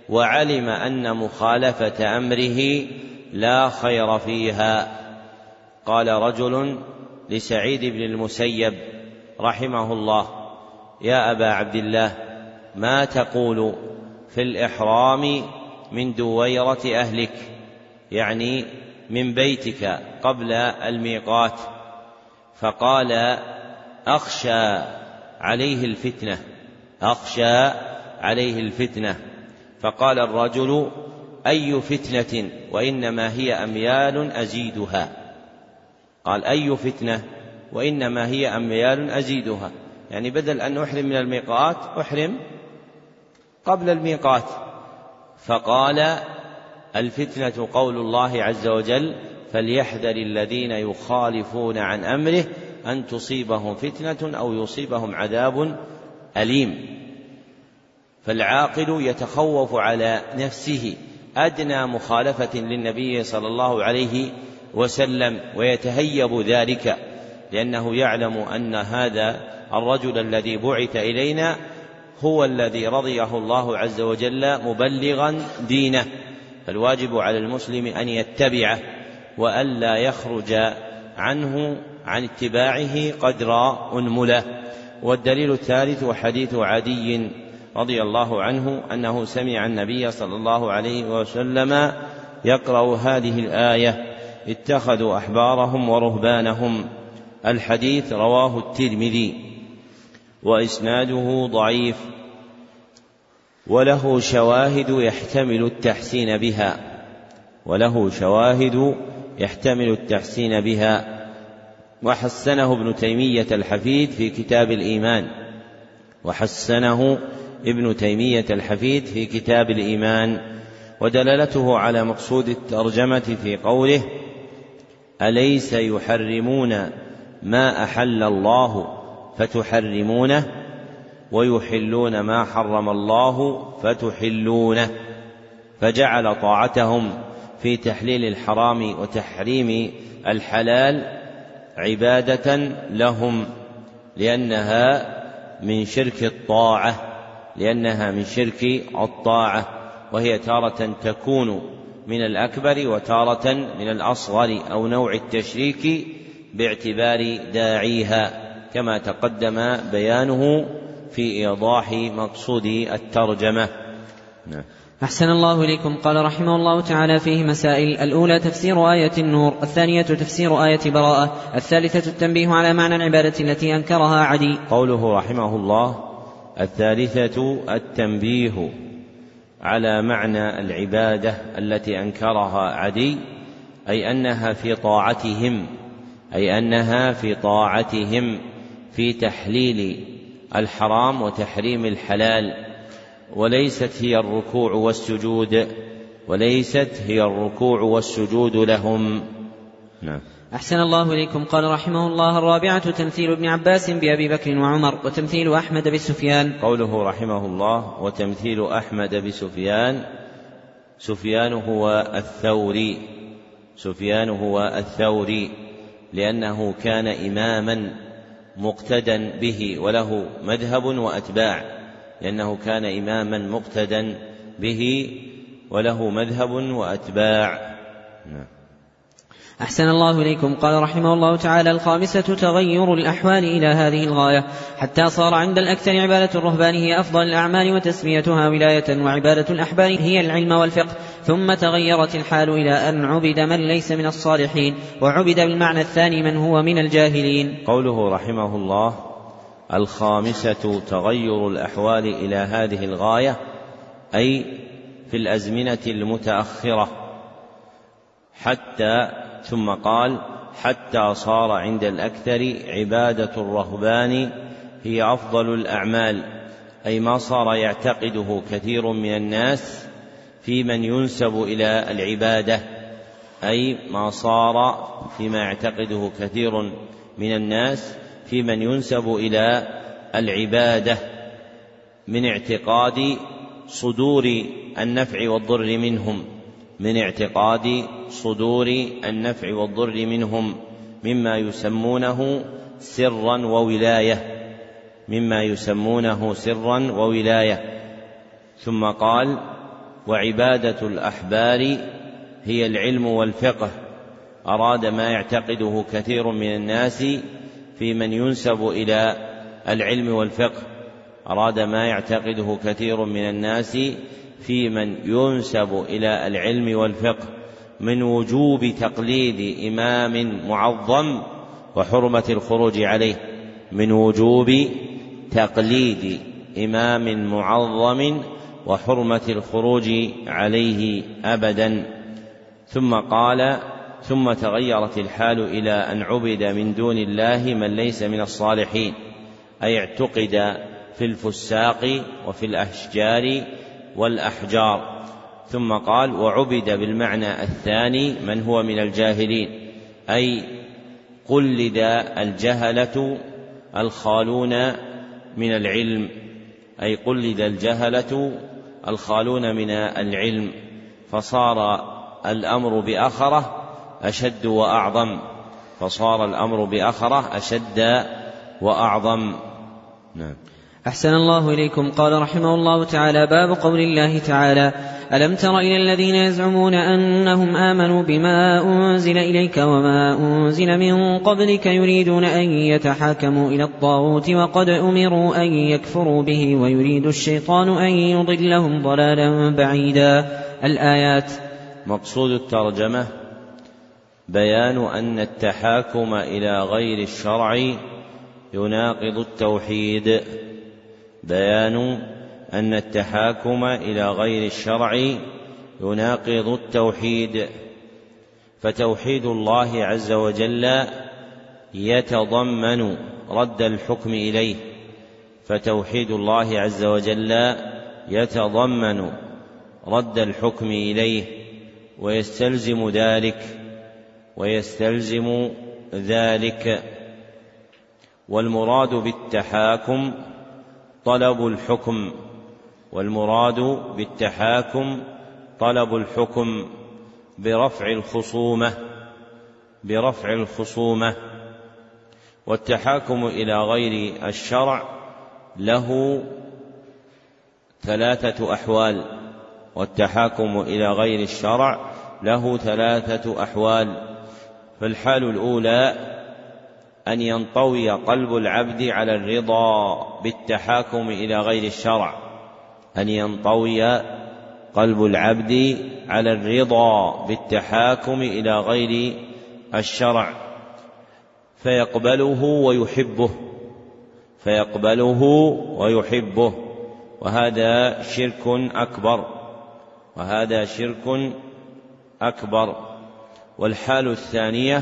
وعلم أن مخالفة أمره لا خير فيها، قال رجل لسعيد بن المسيب رحمه الله: يا أبا عبد الله، ما تقول في الإحرام من دويرة أهلك، يعني من بيتك قبل الميقات؟ فقال: أخشى عليه الفتنة أخشى عليه الفتنة فقال الرجل: أي فتنة وإنما هي أميال أزيدها. قال: أي فتنة وإنما هي أميال أزيدها، يعني بدل أن أحرم من الميقات أحرم قبل الميقات. فقال: الفتنة قول الله عز وجل: فليحذر الذين يخالفون عن أمره أن تصيبهم فتنة أو يصيبهم عذاب أليم. فالعاقل يتخوف على نفسه أدنى مخالفة للنبي صلى الله عليه وسلم ويتهيب ذلك، لأنه يعلم أن هذا الرجل الذي بعث إلينا هو الذي رضيه الله عز وجل مبلغا دينه، فالواجب على المسلم أن يتبعه وألا يخرج عنه عن اتباعه قدر أنمله. والدليل الثالث وحديث عدي رضي الله عنه أنه سمع النبي صلى الله عليه وسلم يقرأ هذه الآية: اتخذوا أحبارهم ورهبانهم. الحديث رواه الترمذي وإسناده ضعيف، وله شواهد يحتمل التحسين بها وله شواهد يحتمل التحسين بها وحسنه ابن تيمية الحفيد في كتاب الإيمان وحسنه ابن تيمية الحفيد في كتاب الإيمان ودلالته على مقصود الترجمة في قوله: أليس يحرمون ما أحل الله فتحرمونه ويحلون ما حرم الله فتحلونه، فجعل طاعتهم في تحليل الحرام وتحريم الحلال عبادة لهم، لأنها من شرك الطاعة لأنها من شرك الطاعة وهي تارة تكون من الأكبر وتارة من الأصغر أو نوع التشريك باعتبار داعيها، كما تقدم بيانه في إيضاح مقصود الترجمة. نعم. أحسن الله إليكم. قال رحمه الله تعالى فيه مسائل: الأولى تفسير آية النور، الثانية تفسير آية براءة، الثالثة التنبيه على معنى العبادة التي أنكرها عدي. قوله رحمه الله: الثالثة التنبيه على معنى العبادة التي أنكرها عدي، أي أنها في طاعتهم أي أنها في طاعتهم في تحليل الحرام وتحريم الحلال، وليست هي الركوع والسجود وليست هي الركوع والسجود لهم. نعم. أحسن الله إليكم. قال رحمه الله: الرابعة تمثيل ابن عباس بأبي بكر وعمر، وتمثيل أحمد بسفيان. قوله رحمه الله: وتمثيل أحمد بسفيان، سفيان هو الثوري سفيان هو الثوري لأنه كان إماما مقتدا به وله مذهب وأتباع لأنه كان إماما مقتدا به وله مذهب وأتباع. نعم. أحسن الله إليكم. قال رحمه الله تعالى: الخامسة تغير الأحوال إلى هذه الغاية حتى صار عند الأكثر عبادة الرهبان هي أفضل الأعمال وتسميتها ولاية، وعبادة الأحبار هي العلم والفقه، ثم تغيرت الحال إلى أن عبد من ليس من الصالحين، وعبد بالمعنى الثاني من هو من الجاهلين. قوله رحمه الله: الخامسة تغير الأحوال إلى هذه الغاية، أي في الأزمنة المتأخرة، حتى ثم قال: حتى صار عند الأكثر عبادة الرهبان هي أفضل الأعمال، أي ما صار يعتقده كثير من الناس في من ينسب إلى العبادة، أي ما صار فيما يعتقده كثير من الناس في من ينسب إلى العبادة من اعتقاد صدور النفع والضر منهم من اعتقاد صدور النفع والضر منهم مما يسمونه سرا وولاية مما يسمونه سرا وولاية ثم قال: وعبادة الأحبار هي العلم والفقه، أراد ما يعتقده كثير من الناس في من ينسب إلى العلم والفقه أراد ما يعتقده كثير من الناس في من ينسب إلى العلم والفقه من وجوب تقليد إمام معظم وحرمة الخروج عليه من وجوب تقليد إمام معظم وحرمة الخروج عليه أبدا. ثم قال ثم تغيرت الحال إلى أن عبد من دون الله من ليس من الصالحين، أي اعتقد في الفساق وفي الأشجار والأحجار. ثم قال وعبد بالمعنى الثاني من هو من الجاهلين، أي قلد الجهلة الخالون من العلم أي قلد الجهلة الخالون من العلم فصار الأمر بأخره أشد وأعظم فصار الأمر بأخره أشد وأعظم. نعم. أحسن الله إليكم. قال رحمه الله تعالى: باب قول الله تعالى: ألم تر إلى الذين يزعمون أنهم آمنوا بما أنزل إليك وما أنزل من قبلك يريدون أن يتحاكموا إلى الطاغوت وقد أمروا أن يكفروا به ويريد الشيطان أن يضلهم ضلالا بعيدا. الآيات. مقصود الترجمة بيان أن التحاكم إلى غير الشرع يناقض التوحيد بيان أن التحاكم إلى غير الشرع يناقض التوحيد فتوحيد الله عز وجل يتضمن رد الحكم إليه فتوحيد الله عز وجل يتضمن رد الحكم إليه ويستلزم ذلك ويستلزم ذلك والمراد بالتحاكم طلب الحكم والمراد بالتحاكم طلب الحكم برفع الخصومة برفع الخصومة والتحاكم إلى غير الشرع له ثلاثة أحوال والتحاكم إلى غير الشرع له ثلاثة أحوال. فالحال الأولى أن ينطوي قلب العبد على الرضا بالتحاكم إلى غير الشرع أن ينطوي قلب العبد على الرضا بالتحاكم إلى غير الشرع فيقبله ويحبه فيقبله ويحبه وهذا شرك أكبر وهذا شرك أكبر. والحال الثانية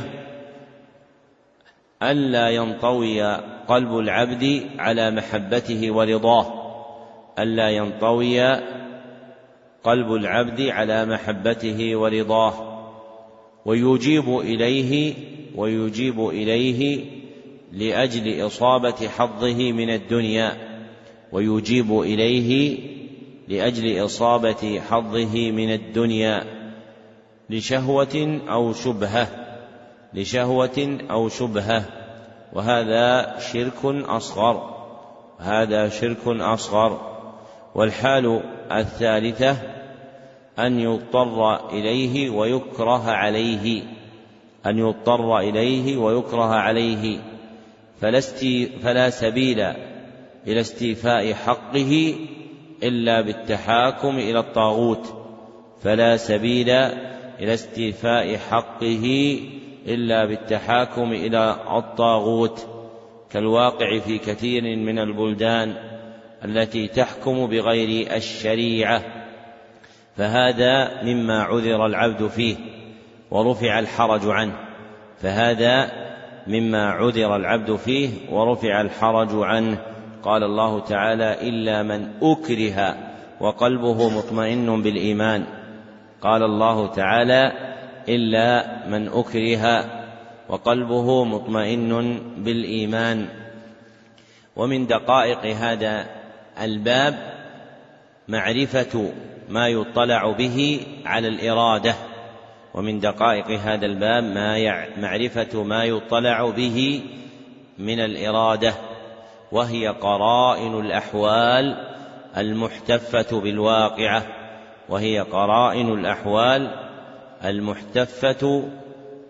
ألا ينطوي قلب العبد على محبته ورضاه ألا ينطوي قلب العبد على محبته ورضاه ويجيب إليه ويجيب إليه لأجل إصابة حظه من الدنيا ويجيب إليه لأجل إصابة حظه من الدنيا لشهوة أو شبهة لشهوة أو شبهة وهذا شرك أصغر هذا شرك أصغر. والحال الثالثة أن يضطر إليه ويكره عليه أن يضطر إليه ويكره عليه فلا سبيل إلى استيفاء حقه إلا بالتحاكم إلى الطاغوت فلا سبيل إلى استيفاء حقه إلا بالتحاكم إلى الطاغوت كالواقع في كثير من البلدان التي تحكم بغير الشريعة فهذا مما عذر العبد فيه ورفع الحرج عنه فهذا مما عذر العبد فيه ورفع الحرج عنه. قال الله تعالى: إلا من أكره وقلبه مطمئن بالإيمان قال الله تعالى: إلا من أكره وقلبه مطمئن بالإيمان. ومن دقائق هذا الباب معرفة ما يطلع به على الإرادة ومن دقائق هذا الباب ما معرفة ما يطلع به من الإرادة وهي قرائن الأحوال المحتفة بالواقعة وهي قرائن الأحوال المحتفة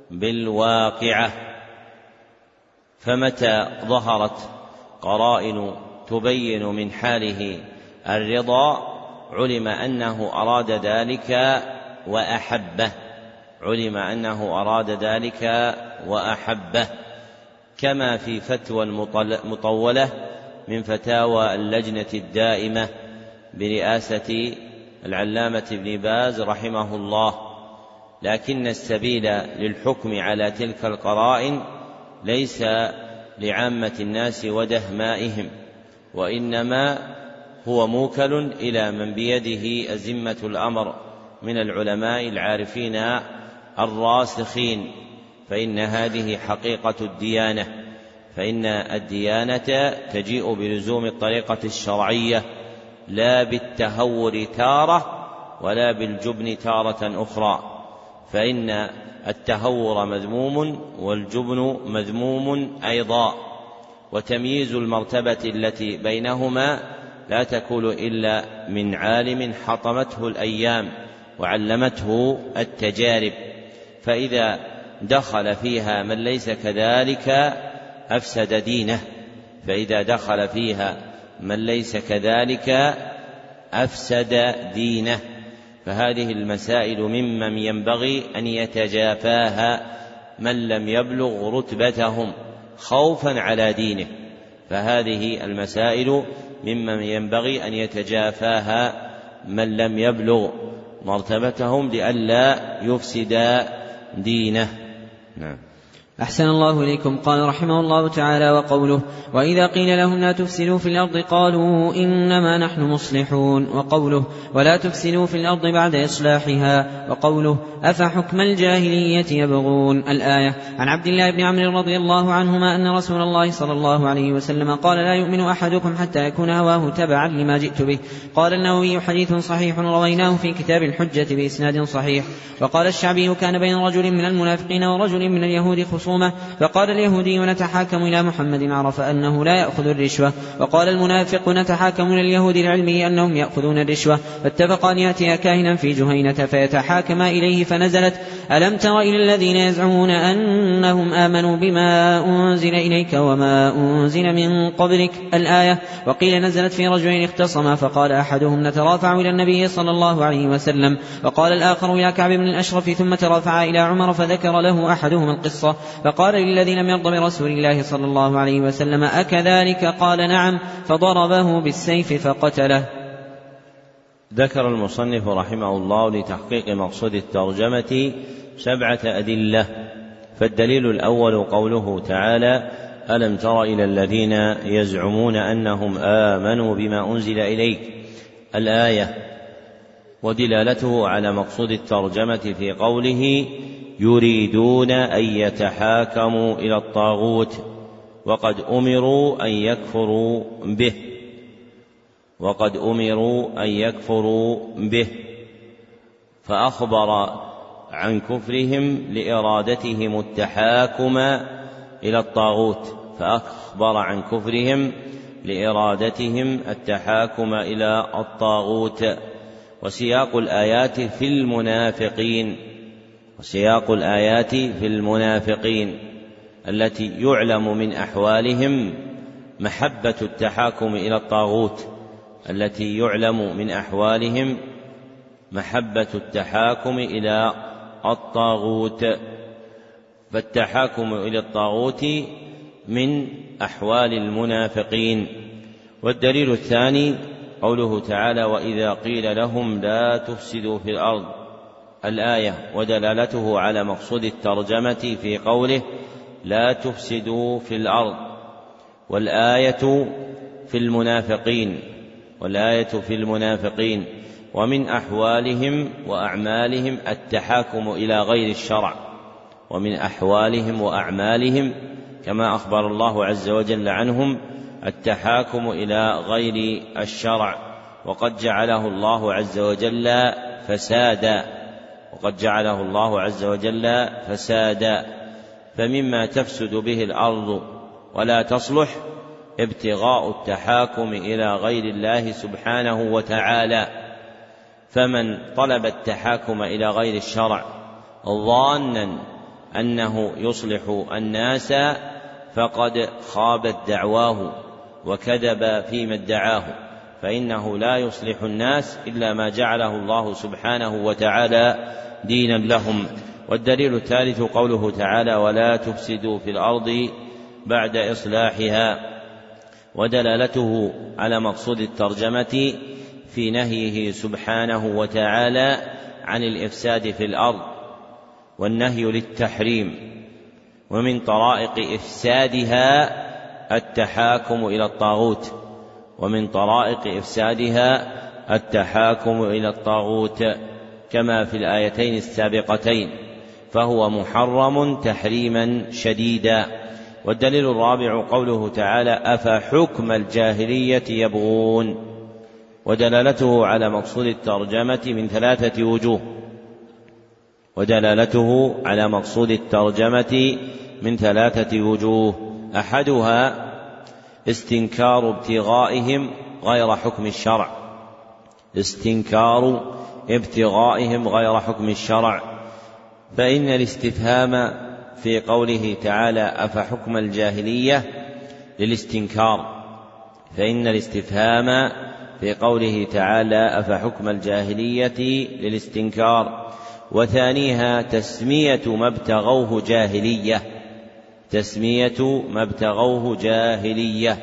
بالواقعة. فمتى ظهرت قرائن تبين من حاله الرضا علم أنه أراد ذلك وأحبه علم أنه أراد ذلك وأحبه كما في فتوى المطولة من فتاوى اللجنة الدائمة برئاسة العلامة ابن باز رحمه الله. لكن السبيل للحكم على تلك القرائن ليس لعامة الناس ودهمائهم، وإنما هو موكل إلى من بيده أزمة الأمر من العلماء العارفين الراسخين، فإن هذه حقيقة الديانة، فإن الديانة تجيء بلزوم الطريقة الشرعية لا بالتهور تارة ولا بالجبن تارة أخرى، فإن التهور مذموم والجبن مذموم أيضا. وتمييز المرتبة التي بينهما لا تكون إلا من عالم حطمته الأيام وعلمته التجارب، فإذا دخل فيها من ليس كذلك أفسد دينه فإذا دخل فيها من ليس كذلك أفسد دينه فهذه المسائل ممن ينبغي أن يتجافاها من لم يبلغ رتبتهم خوفا على دينه، فهذه المسائل ممن ينبغي أن يتجافاها من لم يبلغ مرتبتهم لئلا يفسد دينه. نعم. أحسن الله إليكم. قال رحمه الله تعالى: وقوله: وإذا قيل لهم لا تفسدوا في الأرض قالوا إنما نحن مصلحون. وقوله: ولا تفسدوا في الأرض بعد إصلاحها. وقوله: أفحكم الجاهلية يبغون. الآية. عن عبد الله بن عمرو رضي الله عنهما أن رسول الله صلى الله عليه وسلم قال: لا يؤمن أحدكم حتى يكون هواه تبعا لما جئت به. قال النووي: حديث صحيح رويناه في كتاب الحجة بإسناد صحيح. وقال الشعبي: كان بين رجل من المنافقين ورجل من اليهود خصومة، فقال اليهودي: نتحاكم إلى محمد عرف أنه لا يأخذ الرشوة. وقال المنافق: نتحاكم إلى اليهود لعلمه أنهم يأخذون الرشوة. فاتفقا أن يأتي كاهنا في جهينة فيتحاكما إليه، فنزلت: ألم تر إلى الذين يزعمون أنهم آمنوا بما أنزل إليك وما أنزل من قبلك. الآية. وقيل نزلت في رجلين اختصما، فقال أحدهم: نترافع إلى النبي صلى الله عليه وسلم، وقال الآخر: إلى كعب بن الأشرف، ثم ترافع إلى عمر، فذكر له أحدهما القصة، فقال للذي لم يرضى برسول الله صلى الله عليه وسلم: أكذلك؟ قال: نعم، فضربه بالسيف فقتله. ذكر المصنف رحمه الله لتحقيق مقصود الترجمة سبعة أدلة. فالدليل الأول قوله تعالى: ألم تر إلى الذين يزعمون أنهم آمنوا بما أنزل إليك. الآية. ودلالته على مقصود الترجمة في قوله: يريدون أن يتحاكموا إلى الطاغوت وقد أمروا أن يكفروا به وقد أمروا أن يكفروا به فأخبر عن كفرهم لإرادتهم التحاكم إلى الطاغوت فأخبر عن كفرهم لإرادتهم التحاكم إلى الطاغوت. وسياق الآيات في المنافقين وسياق الآيات في المنافقين التي يعلم من أحوالهم محبة التحاكم إلى الطاغوت التي يعلم من أحوالهم محبة التحاكم إلى الطاغوت فالتحاكم إلى الطاغوت من أحوال المنافقين. والدليل الثاني قوله تعالى: وإذا قيل لهم لا تفسدوا في الأرض. الآية. ودلالته على مقصود الترجمة في قوله: لا تفسدوا في الأرض. والآية في المنافقين والآية في المنافقين ومن أحوالهم وأعمالهم التحاكم إلى غير الشرع ومن أحوالهم وأعمالهم كما أخبر الله عز وجل عنهم التحاكم إلى غير الشرع، وقد جعله الله عز وجل فسادا وقد جعله الله عز وجل فسادا فمما تفسد به الأرض ولا تصلح ابتغاء التحاكم إلى غير الله سبحانه وتعالى. فمن طلب التحاكم إلى غير الشرع ظانا أنه يصلح الناس فقد خابت دعواه وكذب فيما ادعاه، فإنه لا يصلح الناس إلا ما جعله الله سبحانه وتعالى دينا لهم. والدليل الثالث قوله تعالى: ولا تفسدوا في الأرض بعد إصلاحها، ودلالته على مقصود الترجمة في نهيه سبحانه وتعالى عن الإفساد في الأرض، والنهي للتحريم. ومن طرائق إفسادها التحاكم إلى الطاغوت ومن طرائق إفسادها التحاكم إلى الطاغوت كما في الآيتين السابقتين، فهو محرم تحريما شديدا. والدليل الرابع قوله تعالى: أفحكم الجاهلية يبغون، ودلالته على مقصود الترجمة من ثلاثة وجوه ودلالته على مقصود الترجمة من ثلاثة وجوه أحدها استنكار ابتغائهم غير حكم الشرع استنكار ابتغائهم غير حكم الشرع فإن الاستفهام في قوله تعالى: أفحكم الجاهلية للاستنكار فإن الاستفهام في قوله تعالى: أفحكم الجاهلية للاستنكار. وثانيها تسمية ما ابتغوه جاهلية تسمية ما ابتغوه جاهلية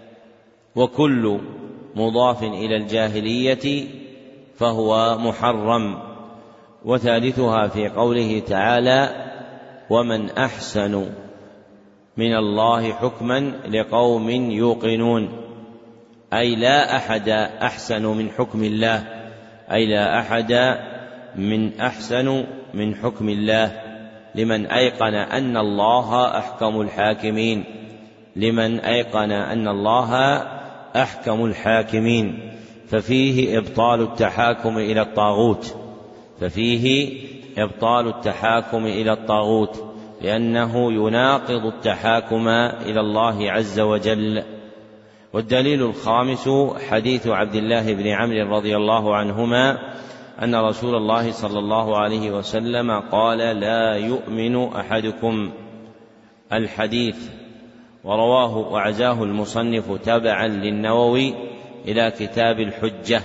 وكل مضاف إلى الجاهلية فهو محرم. وثالثها في قوله تعالى: ومن أحسن من الله حكما لقوم يوقنون، أي لا أحد أحسن من حكم الله أي لا أحد من أحسن من حكم الله لمن أيقن أن الله أحكم الحاكمين لمن أيقن أن الله أحكم الحاكمين ففيه إبطال التحاكم إلى الطاغوت ففيه إبطال التحاكم إلى الطاغوت لأنه يناقض التحاكم إلى الله عز وجل. والدليل الخامس حديث عبد الله بن عمرو رضي الله عنهما أن رسول الله صلى الله عليه وسلم قال: لا يؤمن أحدكم. الحديث ورواه وعزاه المصنف تبعا للنووي إلى كتاب الحجة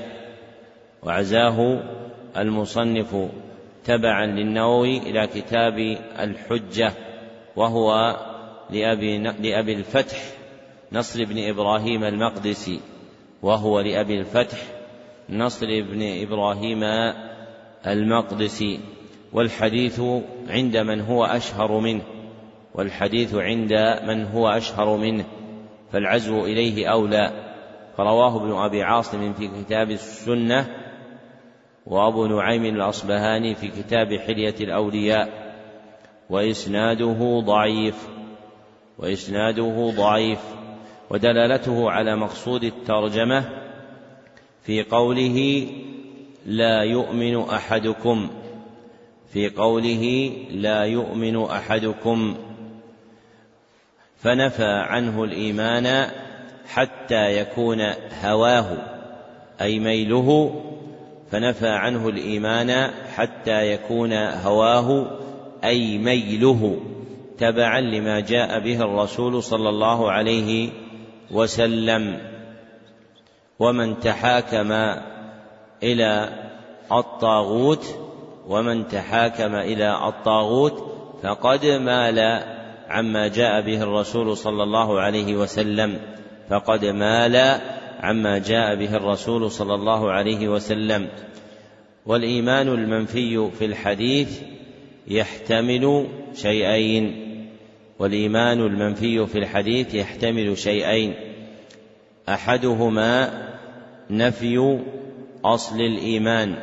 وعزاه المصنف تبعا للنووي إلى كتاب الحجة وهو لأبي, لأبي الفتح نصر بن إبراهيم المقدسي وهو لأبي الفتح نصر بن إبراهيم المقدسي والحديث عند من هو أشهر منه والحديث عند من هو أشهر منه فالعزو إليه أولى. فرواه ابن أبي عاصم في كتاب السنة وأبو نعيم الأصبهاني في كتاب حلية الأولياء وإسناده ضعيف وإسناده ضعيف ودلالته على مقصود الترجمة في قوله: لا يؤمن أحدكم في قوله لا يؤمن أحدكم فنفى عنه الإيمان حتى يكون هواه أي ميله فنفى عنه الإيمان حتى يكون هواه أي ميله تبعا لما جاء به الرسول صلى الله عليه وسلم. ومن تحاكم إلى الطاغوت ومن تحاكم إلى الطاغوت فقد مال عما جاء به الرسول صلى الله عليه وسلم فقد مال عما جاء به الرسول صلى الله عليه وسلم. والإيمان المنفي في الحديث يحتمل شيئين والإيمان المنفي في الحديث يحتمل شيئين أحدهما نفي أصل الإيمان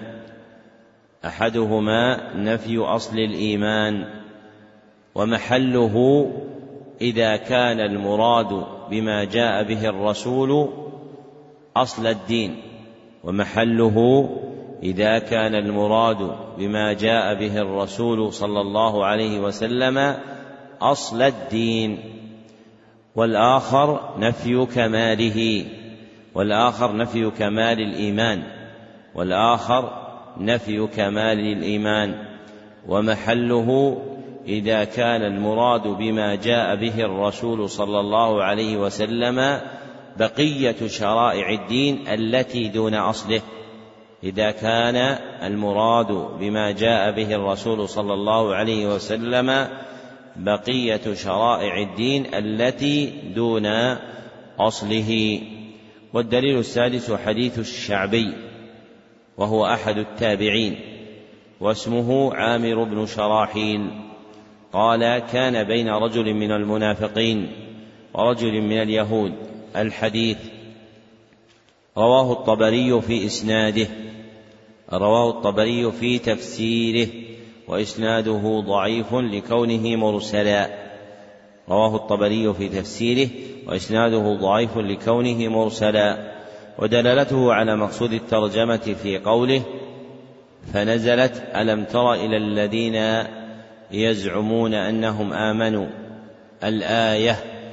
أحدهما نفي أصل الإيمان ومحله إذا كان المراد بما جاء به الرسول أصل الدين ومحله إذا كان المراد بما جاء به الرسول صلى الله عليه وسلم أصل الدين. والآخر نفي كماله والآخر نفي كمال الإيمان والآخر نفي كمال الإيمان ومحله إذا كان المراد بما جاء به الرسول صلى الله عليه وسلم بقية شرائع الدين التي دون أصله، إذا كان المراد بما جاء به الرسول صلى الله عليه وسلم بقية شرائع الدين التي دون أصله. والدليل السادس حديث الشعبي وهو أحد التابعين واسمه عامر بن شراحيل قال: كان بين رجل من المنافقين ورجل من اليهود الحديث. رواه الطبري في إسناده رواه الطبري في تفسيره وإسناده ضعيف لكونه مرسلا. رواه الطبري في تفسيره وإسناده ضعيف لكونه مرسلا. ودلالته على مقصود الترجمة في قوله: فنزلت ألم تر إلى الذين يزعمون أنهم آمنوا الآية،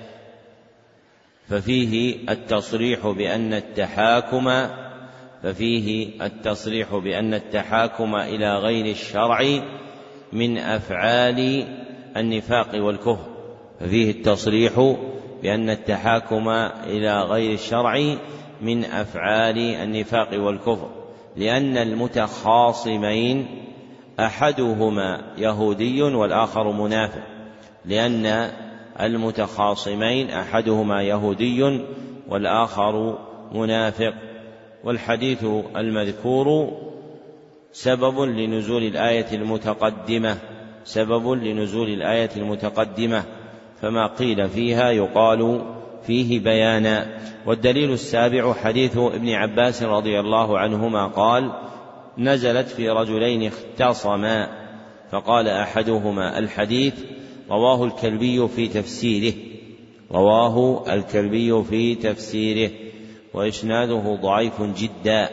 ففيه التصريح بأن التحاكم ففيه التصريح بأن التحاكم إلى غير الشرع من أفعال النفاق والكفر ففيه التصريح بأن التحاكم إلى غير الشرع من أفعال النفاق والكفر، لأن المتخاصمين أحدهما يهودي والآخر منافق لأن المتخاصمين أحدهما يهودي والآخر منافق. والحديث المذكور سبب لنزول الآية المتقدمة سبب لنزول الآية المتقدمة فما قيل فيها يقال فيه بيانا. والدليل السابع حديث ابن عباس رضي الله عنهما قال: نزلت في رجلين اختصما فقال أحدهما الحديث. رواه الكلبي في تفسيره رواه الكلبي في تفسيره وإسناده ضعيف جدا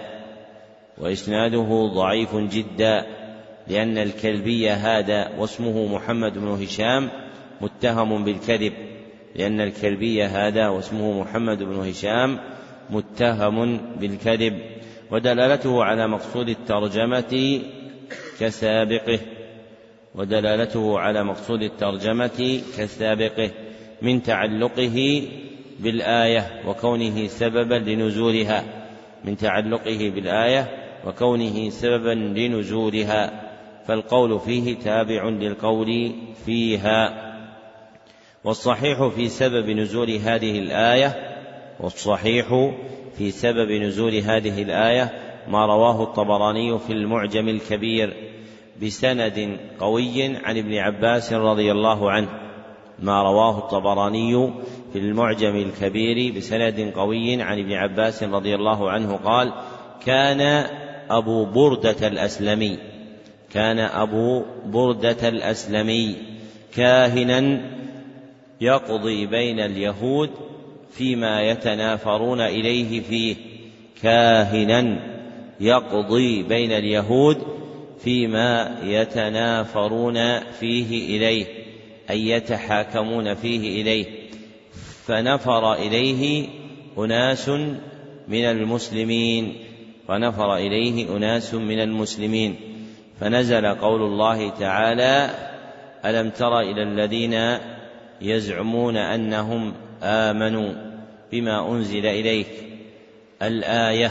وإسناده ضعيف جدا لأن الكلبي هذا واسمه محمد بن هشام متهم بالكذب لأن الكلبي هذا واسمه محمد بن هشام متهم بالكذب. ودلالته على مقصود الترجمة كسابقه ودلالته على مقصود الترجمة كسابقه من تعلقه بالآية وكونه سببا لنزولها من تعلقه بالآية وكونه سببا لنزولها فالقول فيه تابع للقول فيها. والصحيح في سبب نزول هذه الآية والصحيح في سبب نزول هذه الآية ما رواه الطبراني في المعجم الكبير بسند قوي عن ابن عباس رضي الله عنه ما رواه الطبراني في المعجم الكبير بسند قوي عن ابن عباس رضي الله عنه قال: كان أبو بردة الأسلمي كان أبو بردة الأسلمي كاهنا يقضي بين اليهود فيما يتنافرون إليه فيه كاهنا يقضي بين اليهود فيما يتنافرون فيه إليه أي يتحاكمون فيه إليه فنفر إليه أناس من المسلمين فنفر إليه أناس من المسلمين فنزل قول الله تعالى: ألم تر إلى الذين يزعمون أنهم آمنوا بما أنزل إليك الآية.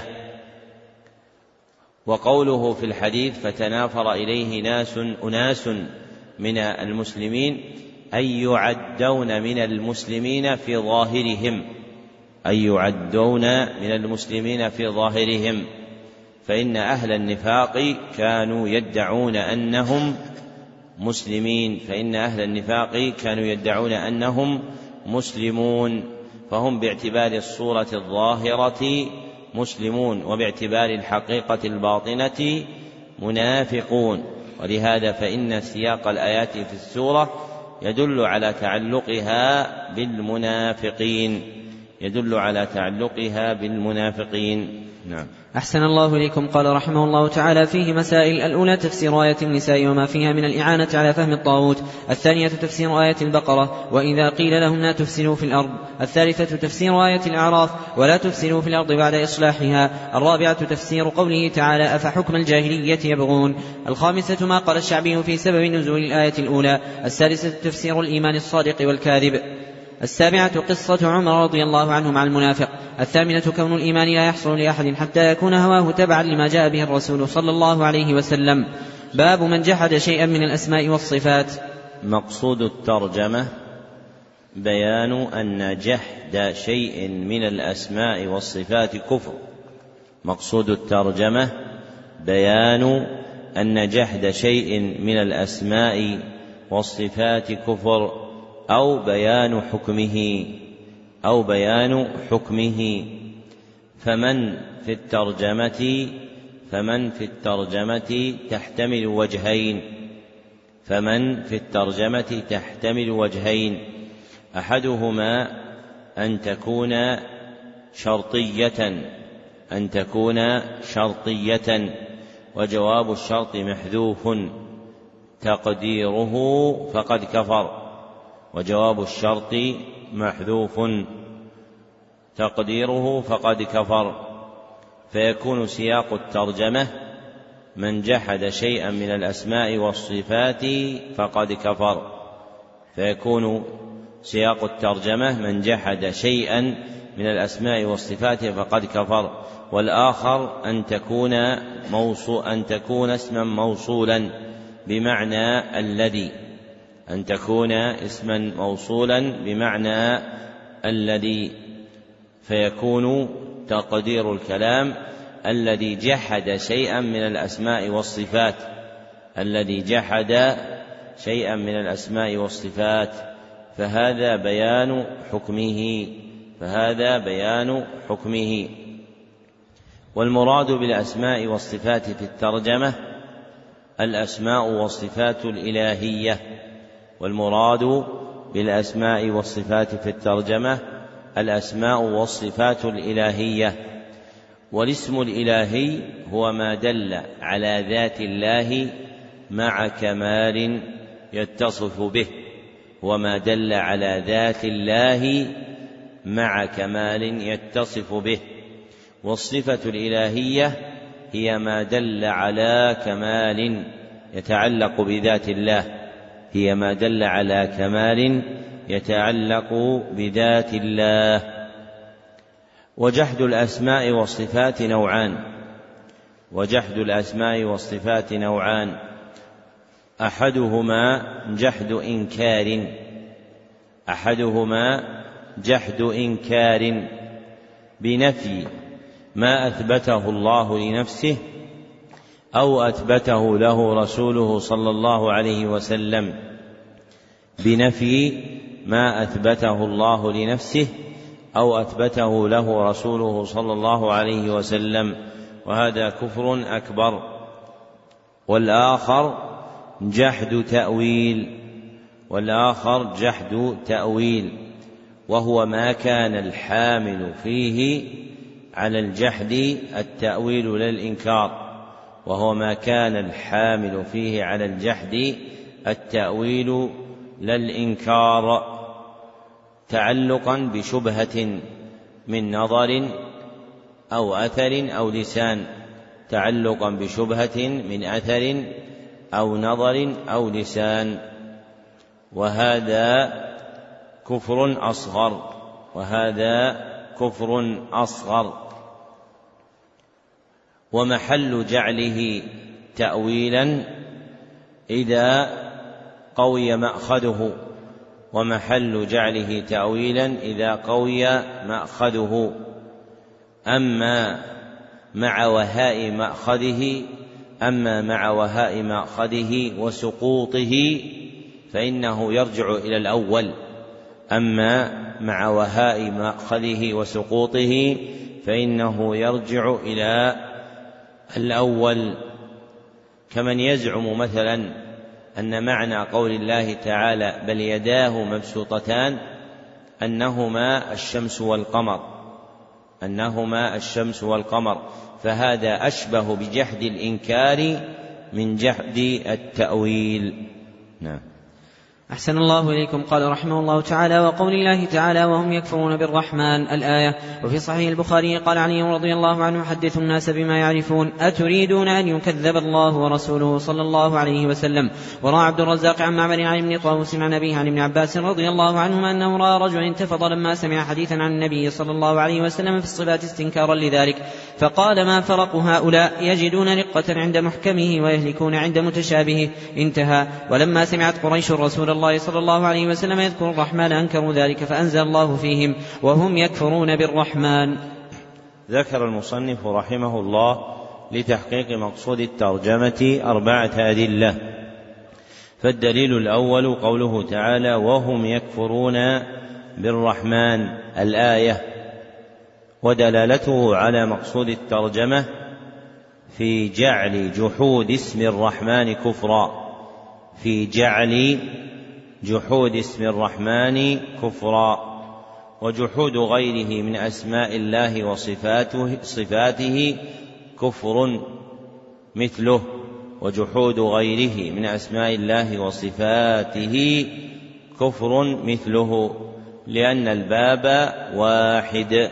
وقوله في الحديث فتنافر إليه ناس أناس من المسلمين أي يعدون من المسلمين في ظاهرهم أي يعدون من المسلمين في ظاهرهم فإن أهل النفاق كانوا يدعون أنهم مسلمين فإن أهل النفاق كانوا يدعون أنهم مسلمون فهم باعتبار الصورة الظاهرة مسلمون وباعتبار الحقيقة الباطنة منافقون. ولهذا فإن سياق الآيات في السورة يدل على تعلقها بالمنافقين يدل على تعلقها بالمنافقين. نعم. أحسن الله إليكم. قال رحمه الله تعالى: فيه مسائل. الأولى تفسير آية النساء وما فيها من الإعانة على فهم الطاغوت. الثانية تفسير آية البقرة وإذا قيل لهم لا تفسدوا في الأرض. الثالثة تفسير آية الأعراف ولا تفسدوا في الأرض بعد إصلاحها. الرابعة تفسير قوله تعالى: أفحكم الجاهلية يبغون. الخامسة ما قال الشعبي في سبب نزول الآية الأولى. السادسة تفسير الإيمان الصادق والكاذب. السابعة قصة عمر رضي الله عنه مع المنافق. الثامنة كون الإيمان لا يحصل لأحد حتى يكون هواه تبعا لما جاء به الرسول صلى الله عليه وسلم. باب من جحد شيئا من الأسماء والصفات. مقصود الترجمة بيان أن جحد شيء من الأسماء والصفات كفر. مقصود الترجمة بيان أن جحد شيء من الأسماء والصفات كفر أو بيان حكمه أو بيان حكمه فمن في الترجمة فمن في الترجمة تحتمل وجهين فمن في الترجمة تحتمل وجهين أحدهما أن تكون شرطية أن تكون شرطية وجواب الشرط محذوف تقديره فقد كفر وجواب الشرط محذوف تقديره فقد كفر فيكون سياق الترجمة من جحد شيئا من الأسماء والصفات فقد كفر فيكون سياق الترجمة من جحد شيئا من الأسماء والصفات فقد كفر. والآخر أن تكون موصول أن تكون اسما موصولا بمعنى الذي أن تكون اسما موصولا بمعنى الذي فيكون تقدير الكلام الذي جحد شيئا من الأسماء والصفات الذي جحد شيئا من الأسماء والصفات فهذا بيان حكمه فهذا بيان حكمه. والمراد بالأسماء والصفات في الترجمة الأسماء والصفات الإلهية والمراد بالأسماء والصفات في الترجمة الأسماء والصفات الإلهية. والاسم الإلهي هو ما دل على ذات الله مع كمال يتصف به وما دل على ذات الله مع كمال يتصف به. والصفة الإلهية هي ما دل على كمال يتعلق بذات الله هي ما دل على كمال يتعلق بذات الله. وجحد الأسماء والصفات نوعان وجحد الأسماء والصفات نوعان أحدهما جحد إنكار أحدهما جحد إنكار بنفي ما أثبته الله لنفسه أو أثبته له رسوله صلى الله عليه وسلم بنفي ما أثبته الله لنفسه أو أثبته له رسوله صلى الله عليه وسلم وهذا كفر أكبر. والآخر جحد تأويل والآخر جحد تأويل وهو ما كان الحامل فيه على الجحد التأويل لا الإنكار وهو ما كان الحامل فيه على الجحد التأويل لا الإنكار تعلقا بشبهة من نظر أو أثر أو لسان تعلقا بشبهة من أثر أو نظر أو لسان وهذا كفر أصغر وهذا كفر أصغر. ومحل جعله تأويلا إذا قوي مأخذه ومحل جعله تأويلا إذا قوي مأخذه أما مع وهاء مأخذه أما مع وهاء مأخذه وسقوطه فإنه يرجع إلى الأول أما مع وهاء مأخذه وسقوطه فإنه يرجع إلى الأول. كمن يزعم مثلا أن معنى قول الله تعالى بل يداه مبسوطتان أنهما الشمس والقمر أنهما الشمس والقمر، فهذا أشبه بجحد الإنكار من جحد التأويل. نعم. أحسن الله إليكم. قال رحمه الله تعالى: وقول الله تعالى: وهم يكفرون بالرحمن، الآية. وفي صحيح البخاري قال علي رضي الله عنه: حدثوا الناس بما يعرفون، أتريدون أن يكذب الله ورسوله صلى الله عليه وسلم. وروى عبد الرزاق عن معمر عن ابن طاووس عن أبيه عن ابن عباس رضي الله عنهما أنه رأى رجلا انتفض لما سمع حديثا عن النبي صلى الله عليه وسلم في الصفات استنكارا لذلك، فقال: ما فرق هؤلاء؟ يجدون رقة عند محكمه ويهلكون عند متشابهه. انتهى. ولما سمعت قريش رسول الله الله صلى الله عليه وسلم يذكر الرحمن أنكروا ذلك، فأنزل الله فيهم: وهم يكفرون بالرحمن. ذكر المصنف رحمه الله لتحقيق مقصود الترجمة أربعة أدلة. فالدليل الأول قوله تعالى: وهم يكفرون بالرحمن، الآية، ودلالته على مقصود الترجمة في جعل جحود اسم الرحمن كفرا، في جعل جحود اسم الرحمن كفرا، وجحود غيره من أسماء الله وصفاته صفاته كفر مثله، وجحود غيره من أسماء الله وصفاته كفر مثله، لأن الباب واحد.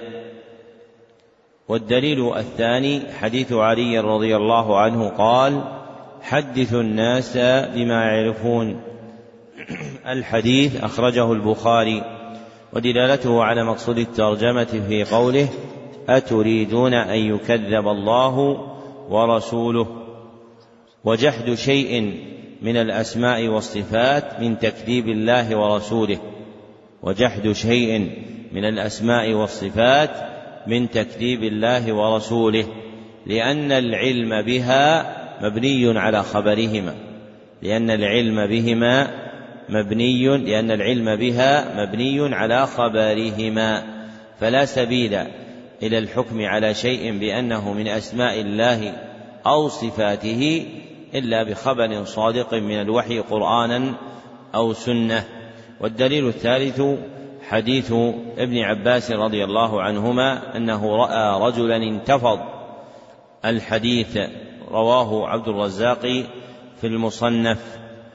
والدليل الثاني حديث علي رضي الله عنه قال: حدثوا الناس بما يعرفون، الحديث أخرجه البخاري. ودلالته على مقصود الترجمة في قوله: أتريدون أن يكذب الله ورسوله. وجحد شيء من الأسماء والصفات من تكذيب الله ورسوله، وجحد شيء من الأسماء والصفات من تكذيب الله ورسوله، لأن العلم بها مبني على خبرهما، لأن العلم بهما مبني لأن العلم بها مبني على خبرهما، فلا سبيل إلى الحكم على شيء بأنه من أسماء الله أو صفاته إلا بخبر صادق من الوحي قرآنا أو سنة. والدليل الثالث حديث ابن عباس رضي الله عنهما أنه رأى رجلا انتفض، الحديث رواه عبد الرزاق في المصنف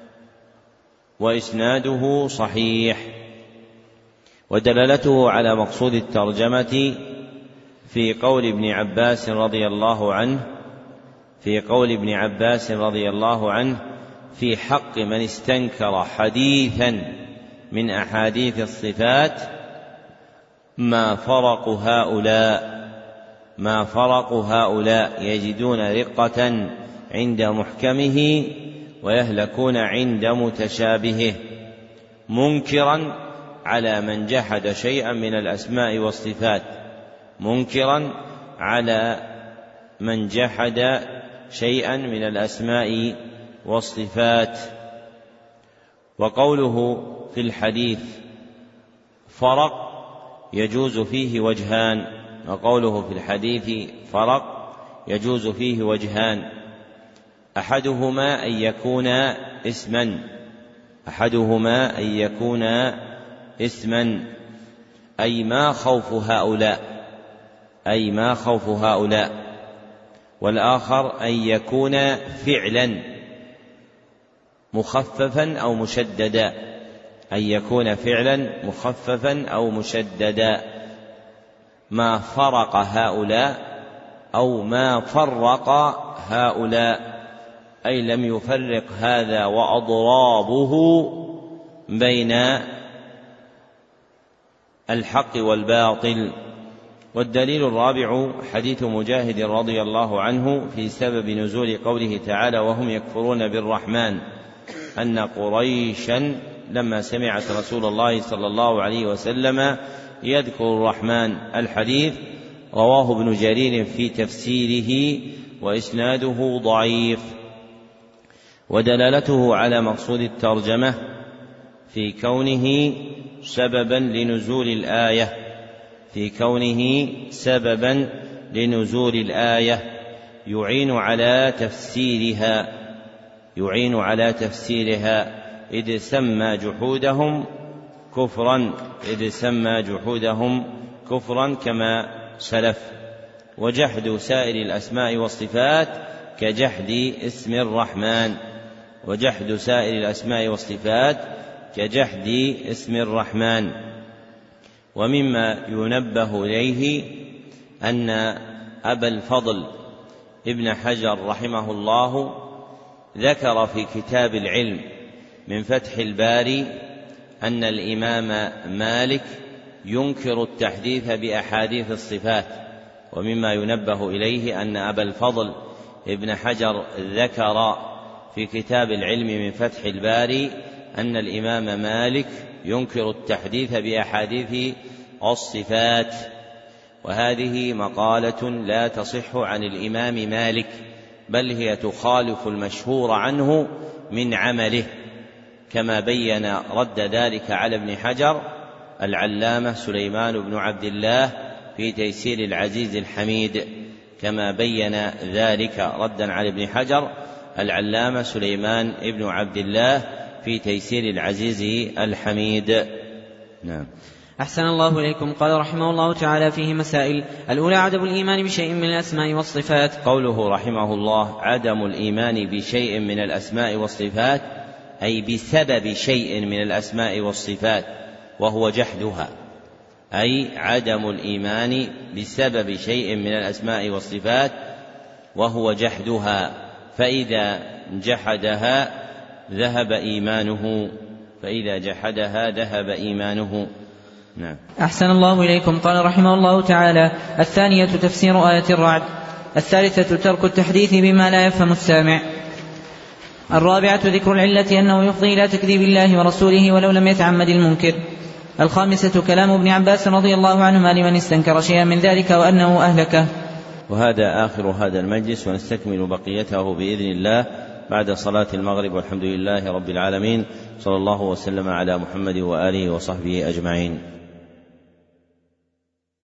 وإسناده صحيح. ودلالته على مقصود الترجمة في قول ابن عباس رضي الله عنه في قول ابن عباس رضي الله عنه في حق من استنكر حديثا من أحاديث الصفات: ما فرق هؤلاء ما فرق هؤلاء يجدون رقة عند محكمه ويهلكون عند متشابهه، منكرا على من جحد شيئا من الأسماء والصفات منكرا على من جحد شيئا من الأسماء والصفات. وقوله في الحديث فرق يجوز فيه وجهان وقوله في الحديث فرق يجوز فيه وجهان أحدهما أن يكون اسما أحدهما أن يكون اسما أي ما خوف هؤلاء أي ما خوف هؤلاء والآخر أن يكون فعلا مخففا أو مشددا أن يكون فعلا مخففا أو مشددا ما فرق هؤلاء أو ما فرق هؤلاء، أي لم يفرق هذا وأضرابه بين الحق والباطل. والدليل الرابع حديث مجاهد رضي الله عنه في سبب نزول قوله تعالى: وهم يكفرون بالرحمن، أن قريشا لما سمعت رسول الله صلى الله عليه وسلم يذكر الرحمن، الحديث رواه ابن جرير في تفسيره وإسناده ضعيف. ودلالته على مقصود الترجمة في كونه سببا لنزول الآية في كونه سببا لنزول الآية يعين على تفسيرها يعين على تفسيرها إذ سمى جحودهم كفرا إذ سمى جحودهم كفرا كما سلف. وجحد سائر الأسماء والصفات كجحد اسم الرحمن وجحد سائر الأسماء والصفات كجحد اسم الرحمن. ومما ينبه إليه أن أبا الفضل ابن حجر رحمه الله ذكر في كتاب العلم من فتح الباري أن الإمام مالك ينكر التحديث بأحاديث الصفات. ومما ينبه إليه أن أبا الفضل ابن حجر ذكر في كتاب العلم من فتح الباري أن الإمام مالك ينكر التحديث بأحاديث الصفات، وهذه مقالة لا تصح عن الإمام مالك، بل هي تخالف المشهور عنه من عمله، كما بين رد ذلك على ابن حجر العلامة سليمان بن عبد الله في تيسير العزيز الحميد، كما بين ذلك ردا على ابن حجر العلامة سليمان بن عبد الله في تيسير العزيز الحميد. نعم. أحسن الله إليكم. قال رحمه الله تعالى فيه مسائل: الأولى عدم الإيمان بشيء من الأسماء والصفات. قوله رحمه الله عدم الإيمان بشيء من الأسماء والصفات أي بسبب شيء من الأسماء والصفات وهو جحدها، أي عدم الإيمان بسبب شيء من الأسماء والصفات وهو جحدها، فإذا جحدها ذهب إيمانه فإذا جحدها ذهب إيمانه. نعم. أحسن الله إليكم. قال رحمه الله تعالى: الثانية تفسير آية الرعد. الثالثة ترك التحديث بما لا يفهم السامع. الرابعة ذكر العلة أنه يفضي إلى تكذيب الله ورسوله ولو لم يتعمد المنكر. الخامسة كلام ابن عباس رضي الله عنهما لمن استنكر شيئا من ذلك وأنه أهلكه. وهذا آخر هذا المجلس، ونستكمل بقيته بإذن الله بعد صلاة المغرب، والحمد لله رب العالمين، صلى الله وسلم على محمد وآله وصحبه أجمعين.